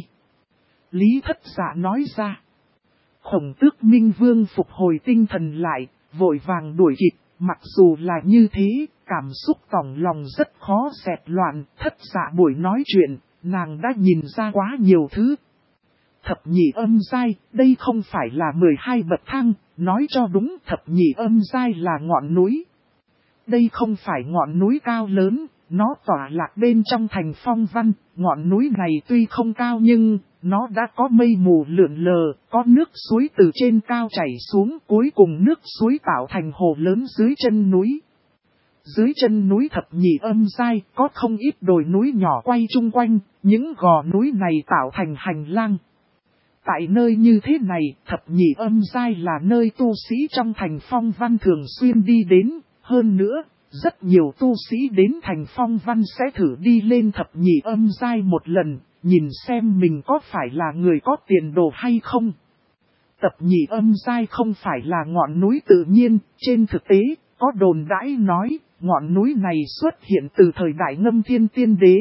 Speaker 1: Lý Thất Dạ nói ra. Khổng Tước Minh Vương phục hồi tinh thần lại, vội vàng đuổi kịp, mặc dù là như thế, cảm xúc tỏng lòng rất khó dẹp loạn. Thất Dạ buổi nói chuyện, nàng đã nhìn ra quá nhiều thứ. Thập nhị âm giai, đây không phải là 12 bậc thang, nói cho đúng thập nhị âm giai là ngọn núi. Đây không phải ngọn núi cao lớn, nó tỏa lạc bên trong thành Phong Văn. Ngọn núi này tuy không cao nhưng nó đã có mây mù lượn lờ, có nước suối từ trên cao chảy xuống, cuối cùng nước suối tạo thành hồ lớn dưới chân núi. Dưới chân núi Thập Nhị Âm Giai có không ít đồi núi nhỏ quay chung quanh, những gò núi này tạo thành hành lang. Tại nơi như thế này, Thập Nhị Âm Giai là nơi tu sĩ trong thành Phong Văn thường xuyên đi đến. Hơn nữa, rất nhiều tu sĩ đến thành Phong Văn sẽ thử đi lên Thập Nhị Âm Giai một lần, nhìn xem mình có phải là người có tiền đồ hay không. Thập Nhị Âm Giai không phải là ngọn núi tự nhiên, trên thực tế, có đồn đãi nói, ngọn núi này xuất hiện từ thời đại Ngâm Thiên Tiên Đế.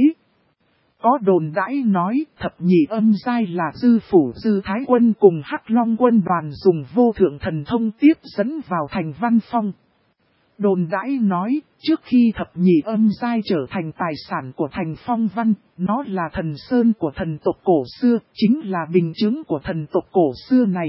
Speaker 1: Có đồn đãi nói, Thập Nhị Âm Giai là Dư Phủ Dư Thái Quân cùng Hắc Long Quân đoàn dùng vô thượng thần thông tiếp dẫn vào thành Văn Phong. Đồn đãi nói, trước khi Thập Nhị Âm Giai trở thành tài sản của thành Phong Văn, nó là thần sơn của thần tộc cổ xưa, chính là bình chứng của thần tộc cổ xưa này.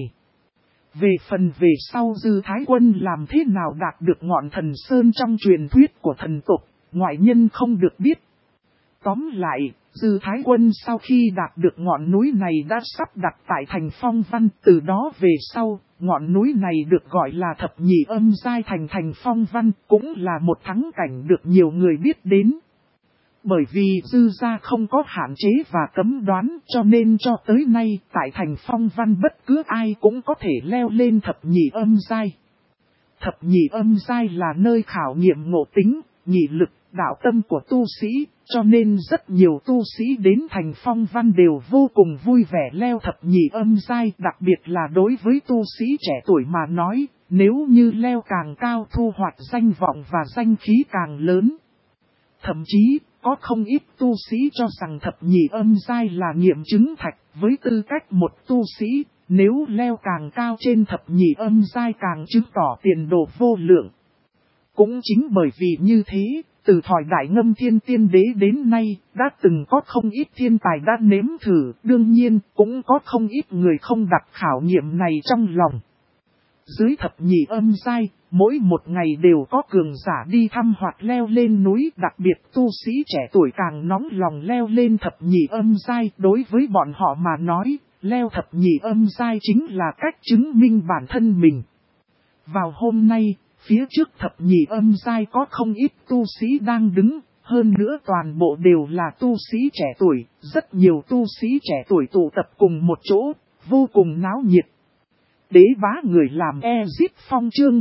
Speaker 1: Về phần về sau Dư Thái Quân làm thế nào đạt được ngọn thần sơn trong truyền thuyết của thần tộc, ngoại nhân không được biết. Tóm lại, Dư Thái Quân sau khi đạt được ngọn núi này đã sắp đặt tại thành Phong Văn, từ đó về sau, ngọn núi này được gọi là Thập Nhị Âm Giai thành Phong Văn, cũng là một thắng cảnh được nhiều người biết đến. Bởi vì Dư gia không có hạn chế và cấm đoán cho nên cho tới nay tại thành Phong Văn bất cứ ai cũng có thể leo lên Thập Nhị Âm Giai. Thập Nhị Âm Giai là nơi khảo nghiệm ngộ tính, nghị lực, đạo tâm của tu sĩ, cho nên rất nhiều tu sĩ đến thành Phong Văn đều vô cùng vui vẻ leo Thập Nhị Âm Giai, đặc biệt là đối với tu sĩ trẻ tuổi mà nói, nếu như leo càng cao thu hoạch danh vọng và danh khí càng lớn. Thậm chí, có không ít tu sĩ cho rằng Thập Nhị Âm Giai là nghiệm chứng thạch, với tư cách một tu sĩ, nếu leo càng cao trên Thập Nhị Âm Giai càng chứng tỏ tiền đồ vô lượng. Cũng chính bởi vì như thế, từ thời đại Ngâm Thiên Tiên Đế đến nay, đã từng có không ít thiên tài đã nếm thử, đương nhiên cũng có không ít người không đặt khảo nghiệm này trong lòng. Dưới Thập Nhị Âm Giai, mỗi một ngày đều có cường giả đi thăm hoặc leo lên núi, đặc biệt tu sĩ trẻ tuổi càng nóng lòng leo lên Thập Nhị Âm Giai. Đối với bọn họ mà nói, leo Thập Nhị Âm Giai chính là cách chứng minh bản thân mình. Vào hôm nay, phía trước Thập Nhị Âm Giai có không ít tu sĩ đang đứng, hơn nữa toàn bộ đều là tu sĩ trẻ tuổi, rất nhiều tu sĩ trẻ tuổi tụ tập cùng một chỗ, vô cùng náo nhiệt. Đế bá người làm Ezip Phong chương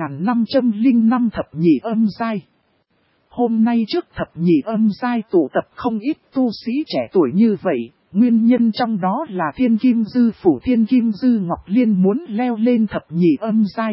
Speaker 1: 2505 Thập Nhị Âm Giai. Hôm nay trước Thập Nhị Âm Giai tụ tập không ít tu sĩ trẻ tuổi như vậy, nguyên nhân trong đó là Thiên Kim Dư Phủ Thiên Kim Dư Ngọc Liên muốn leo lên Thập Nhị Âm Giai.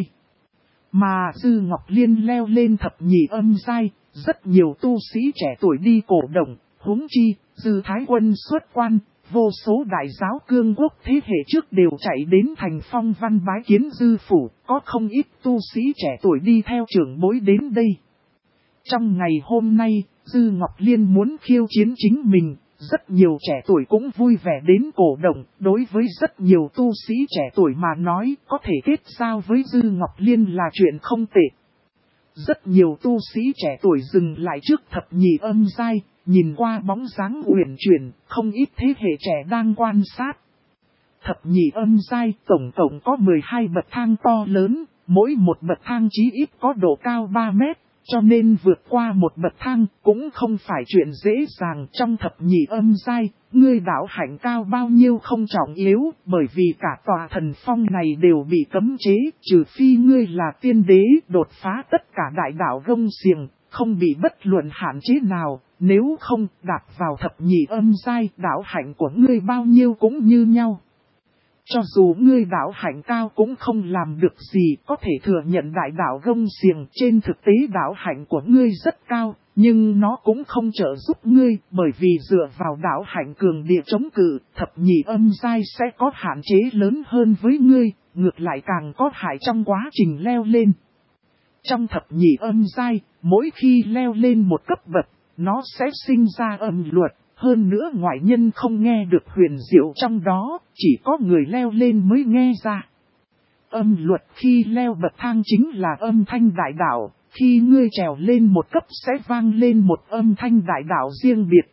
Speaker 1: Mà Dư Ngọc Liên leo lên Thập Nhị Âm Giai, rất nhiều tu sĩ trẻ tuổi đi cổ động, huống chi, Dư Thái Quân xuất quan. Vô số đại giáo cương quốc thế hệ trước đều chạy đến thành Phong Văn bái kiến Dư Phủ, có không ít tu sĩ trẻ tuổi đi theo trưởng bối đến đây. Trong ngày hôm nay, Dư Ngọc Liên muốn khiêu chiến chính mình, rất nhiều trẻ tuổi cũng vui vẻ đến cổ động, đối với rất nhiều tu sĩ trẻ tuổi mà nói có thể kết giao với Dư Ngọc Liên là chuyện không tệ. Rất nhiều tu sĩ trẻ tuổi dừng lại trước Thập Nhị Âm Giai. Nhìn qua bóng dáng uyển chuyển, không ít thế hệ trẻ đang quan sát. Thập Nhị Âm Giai tổng cộng có 12 bậc thang to lớn, mỗi một bậc thang chí ít có độ cao 3 mét, cho nên vượt qua một bậc thang cũng không phải chuyện dễ dàng. Trong Thập Nhị Âm Giai, ngươi đạo hạnh cao bao nhiêu không trọng yếu, bởi vì cả tòa thần phong này đều bị cấm chế, trừ phi ngươi là tiên đế đột phá tất cả đại đạo gông xiềng, không bị bất luận hạn chế nào. Nếu không, đạp vào Thập Nhị Âm Giai, đạo hạnh của ngươi bao nhiêu cũng như nhau. Cho dù ngươi đạo hạnh cao cũng không làm được gì, có thể thừa nhận đại đạo gông xiềng. Trên thực tế đạo hạnh của ngươi rất cao, nhưng nó cũng không trợ giúp ngươi, bởi vì dựa vào đạo hạnh cường địa chống cự, Thập Nhị Âm Giai sẽ có hạn chế lớn hơn với ngươi, ngược lại càng có hại trong quá trình leo lên. Trong Thập Nhị Âm Giai, mỗi khi leo lên một cấp bậc, nó sẽ sinh ra âm luật, hơn nữa ngoại nhân không nghe được huyền diệu trong đó, chỉ có người leo lên mới nghe ra. Âm luật khi leo bậc thang chính là âm thanh đại đạo, khi ngươi trèo lên một cấp sẽ vang lên một âm thanh đại đạo riêng biệt.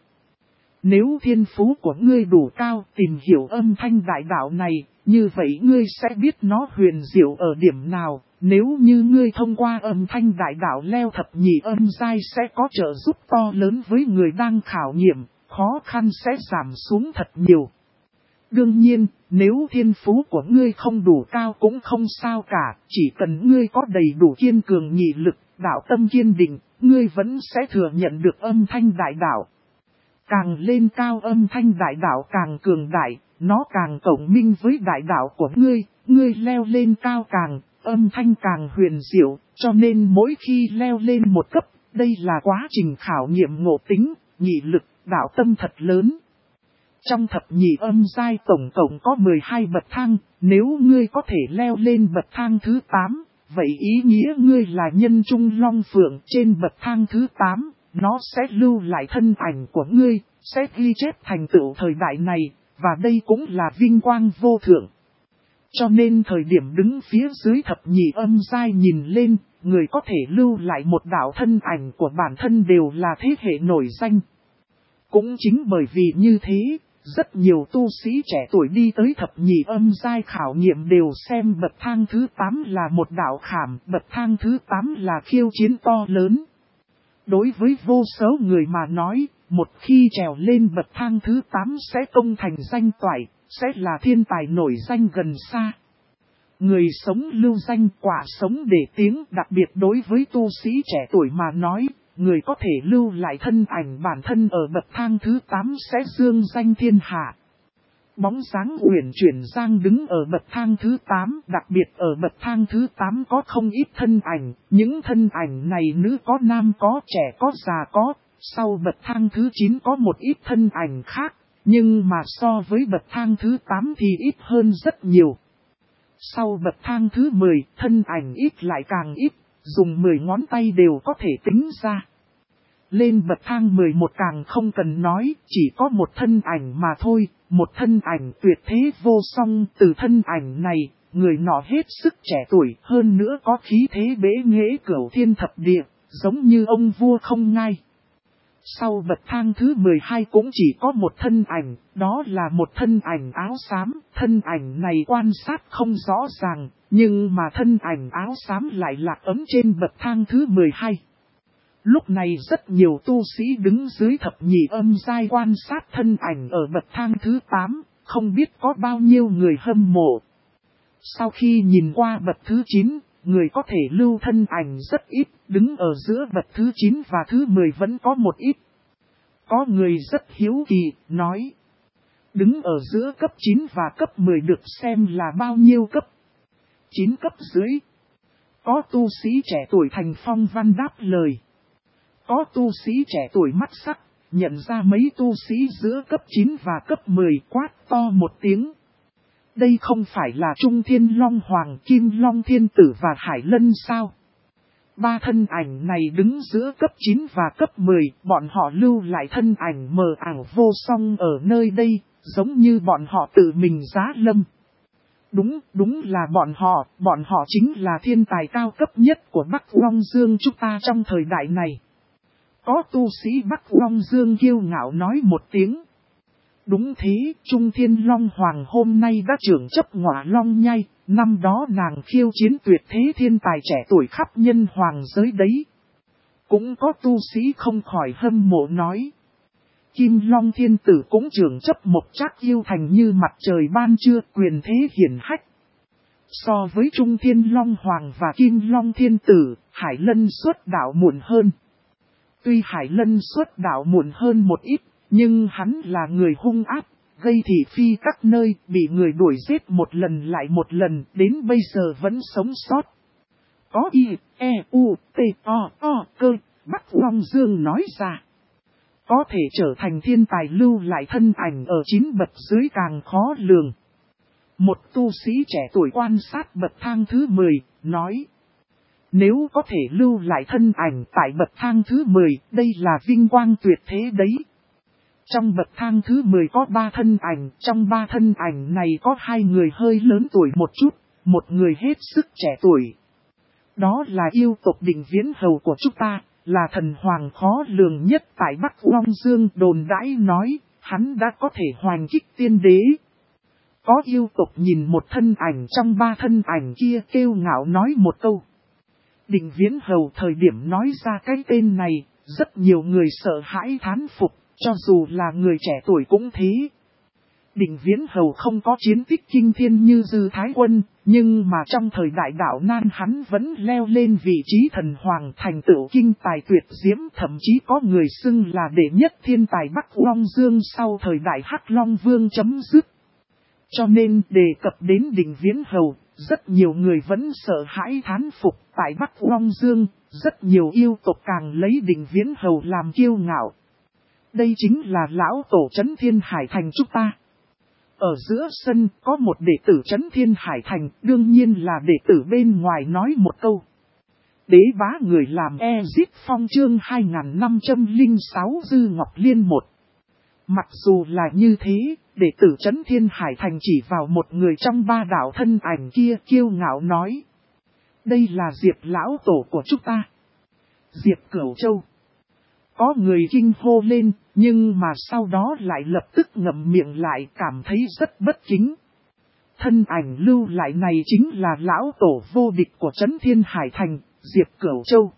Speaker 1: Nếu thiên phú của ngươi đủ cao tìm hiểu âm thanh đại đạo này, như vậy ngươi sẽ biết nó huyền diệu ở điểm nào. Nếu như ngươi thông qua âm thanh đại đạo leo thập nhị âm giai sẽ có trợ giúp to lớn với người đang khảo nghiệm, khó khăn sẽ giảm xuống thật nhiều. Đương nhiên, nếu thiên phú của ngươi không đủ cao cũng không sao cả, chỉ cần ngươi có đầy đủ kiên cường nghị lực, đạo tâm kiên định, ngươi vẫn sẽ thừa nhận được âm thanh đại đạo. Càng lên cao âm thanh đại đạo càng cường đại, nó càng cộng minh với đại đạo của ngươi leo lên cao càng, âm thanh càng huyền diệu, cho nên mỗi khi leo lên một cấp, đây là quá trình khảo nghiệm ngộ tính, nghị lực, đạo tâm thật lớn. Trong thập nhị âm giai tổng cộng có 12 bậc thang, nếu ngươi có thể leo lên bậc thang thứ 8, vậy ý nghĩa ngươi là nhân trung long phượng trên bậc thang thứ 8, nó sẽ lưu lại thân ảnh của ngươi, sẽ ghi chép thành tựu thời đại này, và đây cũng là vinh quang vô thượng. Cho nên thời điểm đứng phía dưới thập nhị âm giai nhìn lên, người có thể lưu lại một đạo thân ảnh của bản thân đều là thế hệ nổi danh. Cũng chính bởi vì như thế, rất nhiều tu sĩ trẻ tuổi đi tới thập nhị âm giai khảo nghiệm đều xem bậc thang thứ 8 là một đạo khảm, bậc thang thứ 8 là khiêu chiến to lớn. Đối với vô số người mà nói, một khi trèo lên bậc thang thứ 8 sẽ công thành danh toại, sẽ là thiên tài nổi danh gần xa. Người sống lưu danh quả sống để tiếng, đặc biệt đối với tu sĩ trẻ tuổi mà nói, người có thể lưu lại thân ảnh bản thân ở bậc thang thứ 8 sẽ dương danh thiên hạ. Bóng dáng uyển chuyển giang đứng ở bậc thang thứ 8, đặc biệt ở bậc thang thứ 8 có không ít thân ảnh, những thân ảnh này nữ có nam có trẻ có già có, sau bậc thang thứ 9 có một ít thân ảnh khác, nhưng mà so với bậc thang thứ 8 thì ít hơn rất nhiều. Sau bậc thang thứ 10, thân ảnh ít lại càng ít, dùng 10 ngón tay đều có thể tính ra. Lên bậc thang 11 càng không cần nói, chỉ có một thân ảnh mà thôi, một thân ảnh tuyệt thế vô song. Từ thân ảnh này, người nọ hết sức trẻ tuổi, hơn nữa có khí thế bế nghệ cửu thiên thập địa, giống như ông vua không ngai. Sau bậc thang thứ 12 cũng chỉ có một thân ảnh, đó là một thân ảnh áo xám, thân ảnh này quan sát không rõ ràng, nhưng mà thân ảnh áo xám lại lạc ấm trên bậc thang thứ 12. Lúc này rất nhiều tu sĩ đứng dưới thập nhị âm giai quan sát thân ảnh ở bậc thang thứ 8, không biết có bao nhiêu người hâm mộ. Sau khi nhìn qua bậc thứ 9, người có thể lưu thân ảnh rất ít, đứng ở giữa bậc thứ 9 và thứ 10 vẫn có một ít. Có người rất hiếu kỳ, nói, đứng ở giữa cấp 9 và cấp 10 được xem là bao nhiêu cấp? 9 cấp dưới. Có tu sĩ trẻ tuổi Thành Phong Văn đáp lời. Có tu sĩ trẻ tuổi mắt sắc, nhận ra mấy tu sĩ giữa cấp 9 và cấp 10 quát to một tiếng. Đây không phải là Trung Thiên Long Hoàng, Kim Long Thiên Tử và Hải Lân sao? Ba thân ảnh này đứng giữa cấp 9 và cấp 10, bọn họ lưu lại thân ảnh mờ ảo vô song ở nơi đây, giống như bọn họ tự mình giá lâm. Đúng là bọn họ chính là thiên tài cao cấp nhất của Bắc Long Dương chúng ta trong thời đại này. Có tu sĩ Bắc Long Dương kiêu ngạo nói một tiếng. Đúng thế, Trung Thiên Long Hoàng hôm nay đã trưởng chấp Ngọa Long Nhai, năm đó nàng khiêu chiến tuyệt thế thiên tài trẻ tuổi khắp nhân hoàng giới đấy. Cũng có tu sĩ không khỏi hâm mộ nói. Kim Long Thiên Tử cũng trưởng chấp Mộc Trác Yêu Thành như mặt trời ban trưa, quyền thế hiển hách. So với Trung Thiên Long Hoàng và Kim Long Thiên Tử, Hải Lân xuất đạo muộn hơn. Tuy Hải Lân xuất đạo muộn hơn một ít, nhưng hắn là người hung ác, gây thị phi các nơi, bị người đuổi giết một lần lại một lần, đến bây giờ vẫn sống sót. Có I, E, U, T, O, cơ, Bắc Long Dương nói ra. Có thể trở thành thiên tài lưu lại thân ảnh ở 9 bậc dưới càng khó lường. Một tu sĩ trẻ tuổi quan sát bậc thang thứ 10, nói. Nếu có thể lưu lại thân ảnh tại bậc thang thứ 10, đây là vinh quang tuyệt thế đấy. Trong bậc thang thứ 10 có 3 thân ảnh, trong 3 thân ảnh này có 2 người hơi lớn tuổi một chút, một người hết sức trẻ tuổi. Đó là yêu tộc Định Viễn Hầu của chúng ta, là thần hoàng khó lường nhất tại Bắc Long Dương. Đồn đãi nói, hắn đã có thể hoành kích tiên đế. Có yêu tộc nhìn một thân ảnh trong ba thân ảnh kia kêu ngạo nói một câu. Định Viễn Hầu thời điểm nói ra cái tên này, rất nhiều người sợ hãi thán phục, cho dù là người trẻ tuổi cũng thế. Định Viễn Hầu không có chiến tích kinh thiên như Dư Thái Quân, nhưng mà trong thời đại đạo nan hắn vẫn leo lên vị trí thần hoàng, thành tựu kinh tài tuyệt diễm, thậm chí có người xưng là đệ nhất thiên tài Bắc Long Dương sau thời đại Hắc Long Vương chấm dứt. Cho nên đề cập đến Định Viễn Hầu, rất nhiều người vẫn sợ hãi thán phục. Tại Bắc Long Dương, rất nhiều yêu tộc càng lấy Định Viễn Hầu làm kiêu ngạo. Đây chính là lão tổ Trấn Thiên Hải Thành chúng ta. Ở giữa sân có một đệ tử Trấn Thiên Hải Thành, đương nhiên là đệ tử bên ngoài nói một câu. Đế bá người làm Diếp Phong chương 2506 Dư Ngọc Liên 1. Mặc dù là như thế, đệ tử Trấn Thiên Hải Thành chỉ vào một người trong ba đạo thân ảnh kia kiêu ngạo nói. Đây là Diệp lão tổ của chúng ta. Diệp Cửu Châu. Có người kinh hô lên, nhưng mà sau đó lại lập tức ngậm miệng lại, cảm thấy rất bất kính. Thân ảnh lưu lại này chính là lão tổ vô địch của Trấn Thiên Hải Thành, Diệp Cửu Châu.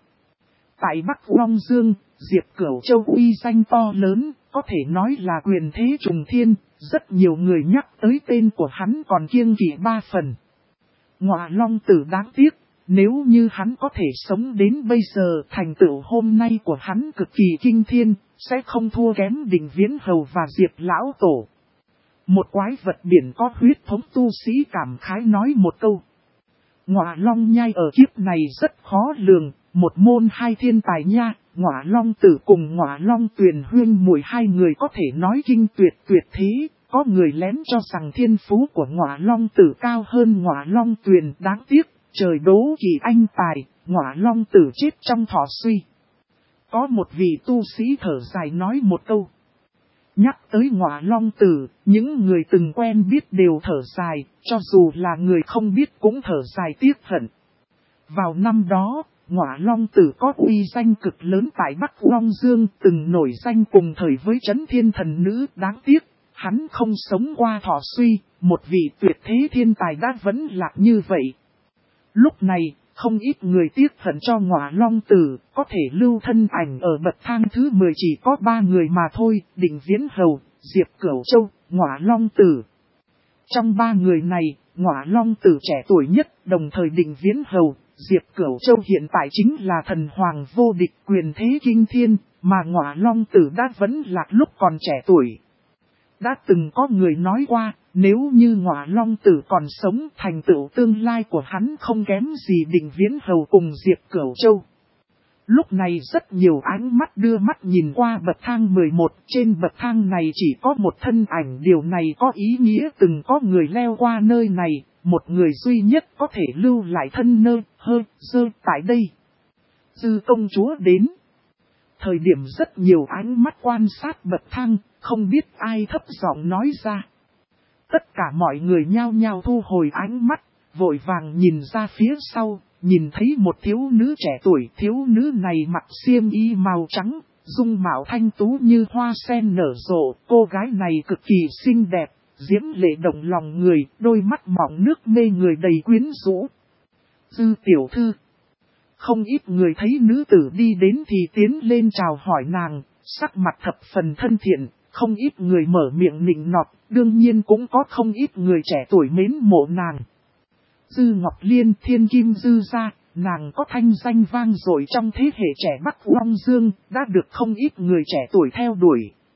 Speaker 1: Tại Bắc Long Dương, Diệp Cửu Châu uy danh to lớn, có thể nói là quyền thế trùng thiên, rất nhiều người nhắc tới tên của hắn còn kiêng kỵ ba phần. Ngọa Long Tử đáng tiếc, nếu như hắn có thể sống đến bây giờ, thành tựu hôm nay của hắn cực kỳ kinh thiên, sẽ không thua kém Định Viễn Hầu và Diệp Lão Tổ. Một quái vật biển có huyết thống tu sĩ cảm khái nói một câu. Ngọa Long nhai ở kiếp này rất khó lường, một môn hai thiên tài nha. Ngọa Long Tử cùng Ngọa Long Tuyền huyên muội hai người có thể nói kinh tuyệt tuyệt thế. Có người lén cho rằng thiên phú của Ngọa Long Tử cao hơn Ngọa Long Tuyền, đáng tiếc. Trời đố kỵ anh tài, Ngọa Long Tử chết trong thọ suy. Có một vị tu sĩ thở dài nói một câu. Nhắc tới Ngọa Long Tử, những người từng quen biết đều thở dài, cho dù là người không biết cũng thở dài tiếc hận. Vào năm đó, Ngọa Long Tử có uy danh cực lớn tại Bắc Long Dương, từng nổi danh cùng thời với Trấn Thiên Thần Nữ, đáng tiếc. Hắn không sống qua thọ suy, một vị tuyệt thế thiên tài đã vẫn lạc như vậy. Lúc này, không ít người tiếc hận cho Ngọa Long Tử, có thể lưu thân ảnh ở bậc thang thứ 10 chỉ có 3 người mà thôi, Định Viễn Hầu, Diệp Cửu Châu, Ngọa Long Tử. Trong 3 người này, Ngọa Long Tử trẻ tuổi nhất, đồng thời Định Viễn Hầu, Diệp Cửu Châu hiện tại chính là thần hoàng vô địch quyền thế kinh thiên, mà Ngọa Long Tử đã vẫn lạc lúc còn trẻ tuổi. Đã từng có người nói qua, nếu như Ngọa Long Tử còn sống, thành tựu tương lai của hắn không kém gì Định Viễn Hầu cùng Diệp Cửu Châu. Lúc này rất nhiều ánh mắt đưa mắt nhìn qua bậc thang 11, trên bậc thang này chỉ có một thân ảnh, điều này có ý nghĩa từng có người leo qua nơi này, một người duy nhất có thể lưu lại thân tại đây. Dư công chúa đến. Thời điểm rất nhiều ánh mắt quan sát bậc thang, không biết ai thấp giọng nói ra. Tất cả mọi người nhao nhao thu hồi ánh mắt, vội vàng nhìn ra phía sau, nhìn thấy một thiếu nữ trẻ tuổi. Thiếu nữ này mặc xiêm y màu trắng, dung mạo thanh tú như hoa sen nở rộ. Cô gái này cực kỳ xinh đẹp, diễm lệ động lòng người, đôi mắt mọng nước mê người đầy quyến rũ. Dư tiểu thư. Không ít người thấy nữ tử đi đến thì tiến lên chào hỏi nàng, sắc mặt thập phần thân thiện. Không ít người mở miệng nịnh nọt, đương nhiên cũng có không ít người trẻ tuổi mến mộ nàng. Dư Ngọc Liên, thiên kim dư gia, nàng có thanh danh vang dội trong thế hệ trẻ Bắc Long Dương, đã được không ít người trẻ tuổi theo đuổi.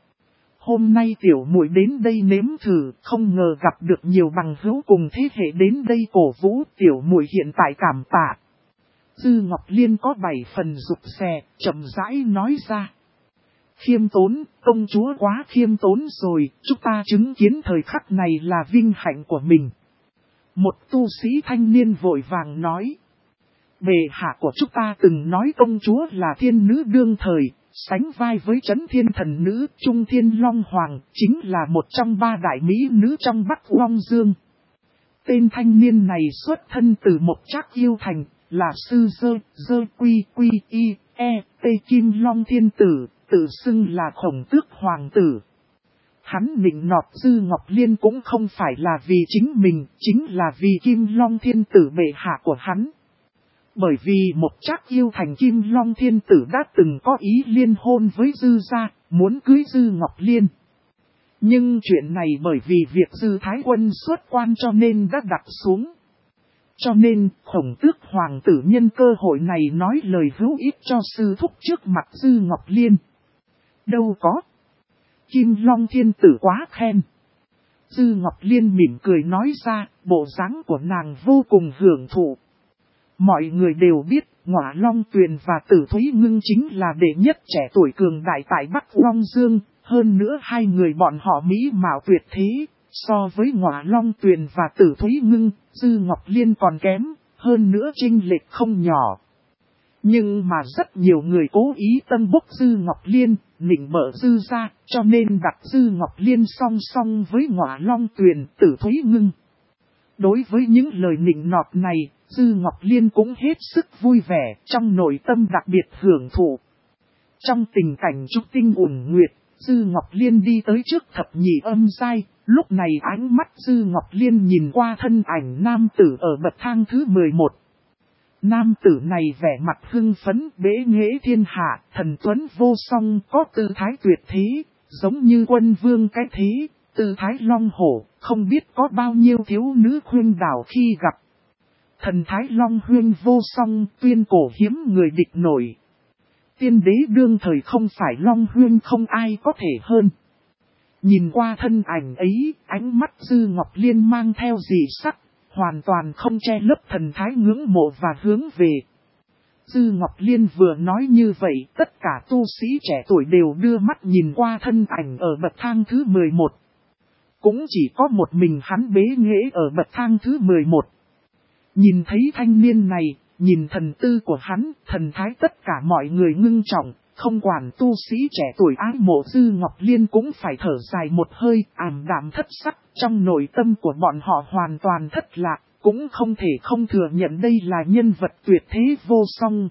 Speaker 1: Hôm nay tiểu muội đến đây nếm thử, không ngờ gặp được nhiều bằng hữu cùng thế hệ đến đây cổ vũ, tiểu muội hiện tại cảm tạ. Dư Ngọc Liên có 7 phần rụt rè, chậm rãi nói ra. Khiêm tốn, công chúa quá khiêm tốn rồi, chúng ta chứng kiến thời khắc này là vinh hạnh của mình. Một tu sĩ thanh niên vội vàng nói. Bệ hạ của chúng ta từng nói công chúa là thiên nữ đương thời, sánh vai với Trấn Thiên Thần Nữ, Trung Thiên Long Hoàng, chính là một trong 3 đại mỹ nữ trong Bắc Long Dương. Tên thanh niên này xuất thân từ Mộc Trác Yêu Thành, là sư dơ quy quy y, tê Kim Long Thiên Tử, tự xưng là Khổng Tước Hoàng tử. Hắn nịnh nọt Dư Ngọc Liên cũng không phải là vì chính mình, chính là vì Kim Long Thiên Tử bệ hạ của hắn. Bởi vì một trác yêu thành Kim Long Thiên Tử đã từng có ý liên hôn với Dư gia, muốn cưới Dư Ngọc Liên. Nhưng chuyện này bởi vì việc Dư Thái Quân xuất quan cho nên đã đặt xuống. Cho nên, Khổng Tước Hoàng tử nhân cơ hội này nói lời hữu ích cho sư thúc trước mặt Dư Ngọc Liên. Đâu có. Kim Long Thiên Tử quá khen. Dư Ngọc Liên mỉm cười nói ra, bộ dáng của nàng vô cùng hưởng thụ. Mọi người đều biết, Ngọa Long Tuyền và Tử Thúy Ngưng chính là đệ nhất trẻ tuổi cường đại tại Bắc Long Dương, hơn nữa hai người bọn họ mỹ mạo tuyệt thế, so với Ngọa Long Tuyền và Tử Thúy Ngưng, Dư Ngọc Liên còn kém, hơn nữa chênh lệch không nhỏ. Nhưng mà rất nhiều người cố ý tân bốc Dư Ngọc Liên, nịnh bợ Dư gia, cho nên đặt Dư Ngọc Liên song song với Ngọa Long Tuyền, Tử Thúy Ngưng. Đối với những lời nịnh nọt này, Dư Ngọc Liên cũng hết sức vui vẻ, trong nội tâm đặc biệt hưởng thụ. Trong tình cảnh trúc tinh ủng nguyệt, Dư Ngọc Liên đi tới trước thập nhị âm giai, lúc này ánh mắt Dư Ngọc Liên nhìn qua thân ảnh nam tử ở bậc thang thứ 11. Nam tử này vẻ mặt hưng phấn, bế nghệ thiên hạ, thần tuấn vô song, có tư thái tuyệt thế, giống như quân vương cái thế, tư thái long hổ, không biết có bao nhiêu thiếu nữ khuyên đảo khi gặp. Thần thái long huyên vô song, tuyên cổ hiếm người địch nổi. Tiên đế đương thời không phải long huyên không ai có thể hơn. Nhìn qua thân ảnh ấy, ánh mắt Dư Ngọc Liên mang theo dị sắc, hoàn toàn không che lấp thần thái ngưỡng mộ và hướng về. Dư Ngọc Liên vừa nói như vậy, tất cả tu sĩ trẻ tuổi đều đưa mắt nhìn qua thân ảnh ở bậc thang thứ 11. Cũng chỉ có một mình hắn bế nghệ ở bậc thang thứ 11. Nhìn thấy thanh niên này, nhìn thần tư của hắn, thần thái tất cả mọi người ngưng trọng, không quản tu sĩ trẻ tuổi ái mộ Dư Ngọc Liên cũng phải thở dài một hơi, ảm đạm thất sắc, trong nội tâm của bọn họ hoàn toàn thất lạc, cũng không thể không thừa nhận đây là nhân vật tuyệt thế vô song.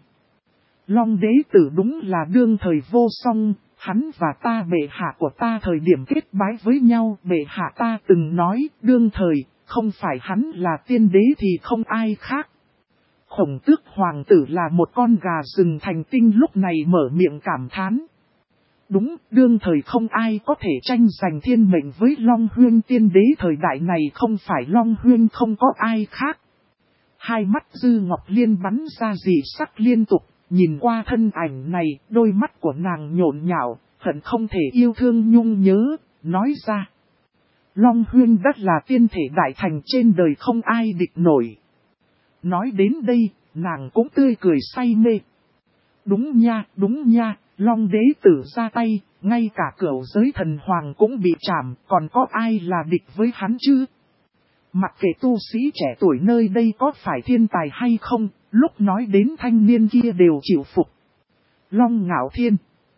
Speaker 1: Long đế tử đúng là đương thời vô song, hắn và ta bệ hạ của ta thời điểm kết bái với nhau, bệ hạ ta từng nói, đương thời, không phải hắn là tiên đế thì không ai khác. Khổng Tước Hoàng tử là một con gà rừng thành tinh lúc này mở miệng cảm thán. Đúng, đương thời không ai có thể tranh giành thiên mệnh với Long Huyên tiên đế thời đại này không phải Long Huyên không có ai khác. Hai mắt Dư Ngọc Liên bắn ra dị sắc liên tục, nhìn qua thân ảnh này, đôi mắt của nàng nhộn nhạo, hận không thể yêu thương nhung nhớ, nói ra. Long Huyên đất là tiên thể đại thành trên đời không ai địch nổi. Nói đến đây, nàng cũng tươi cười say mê. Đúng nha, Long đế tử ra tay, ngay cả cửu giới thần hoàng cũng bị trảm, còn có ai là địch với hắn chứ? Mặc kệ tu sĩ trẻ tuổi nơi đây có phải thiên tài hay không, lúc nói đến thanh niên kia đều chịu phục. Long Ngạo Thiên.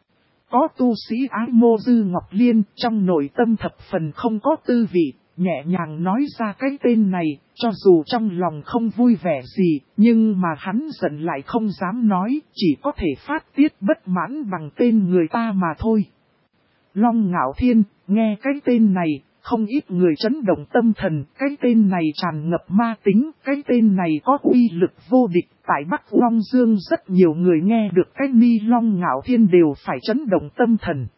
Speaker 1: Có tu sĩ ái mộ Dư Ngọc Liên, trong nội tâm thập phần không có tư vị, nhẹ nhàng nói ra cái tên này, cho dù trong lòng không vui vẻ gì, nhưng mà hắn giận lại không dám nói, chỉ có thể phát tiết bất mãn bằng tên người ta mà thôi. Long Ngạo Thiên, nghe cái tên này, không ít người chấn động tâm thần, cái tên này tràn ngập ma tính, cái tên này có uy lực vô địch, tại Bắc Long Dương rất nhiều người nghe được cái ni Long Ngạo Thiên đều phải chấn động tâm thần.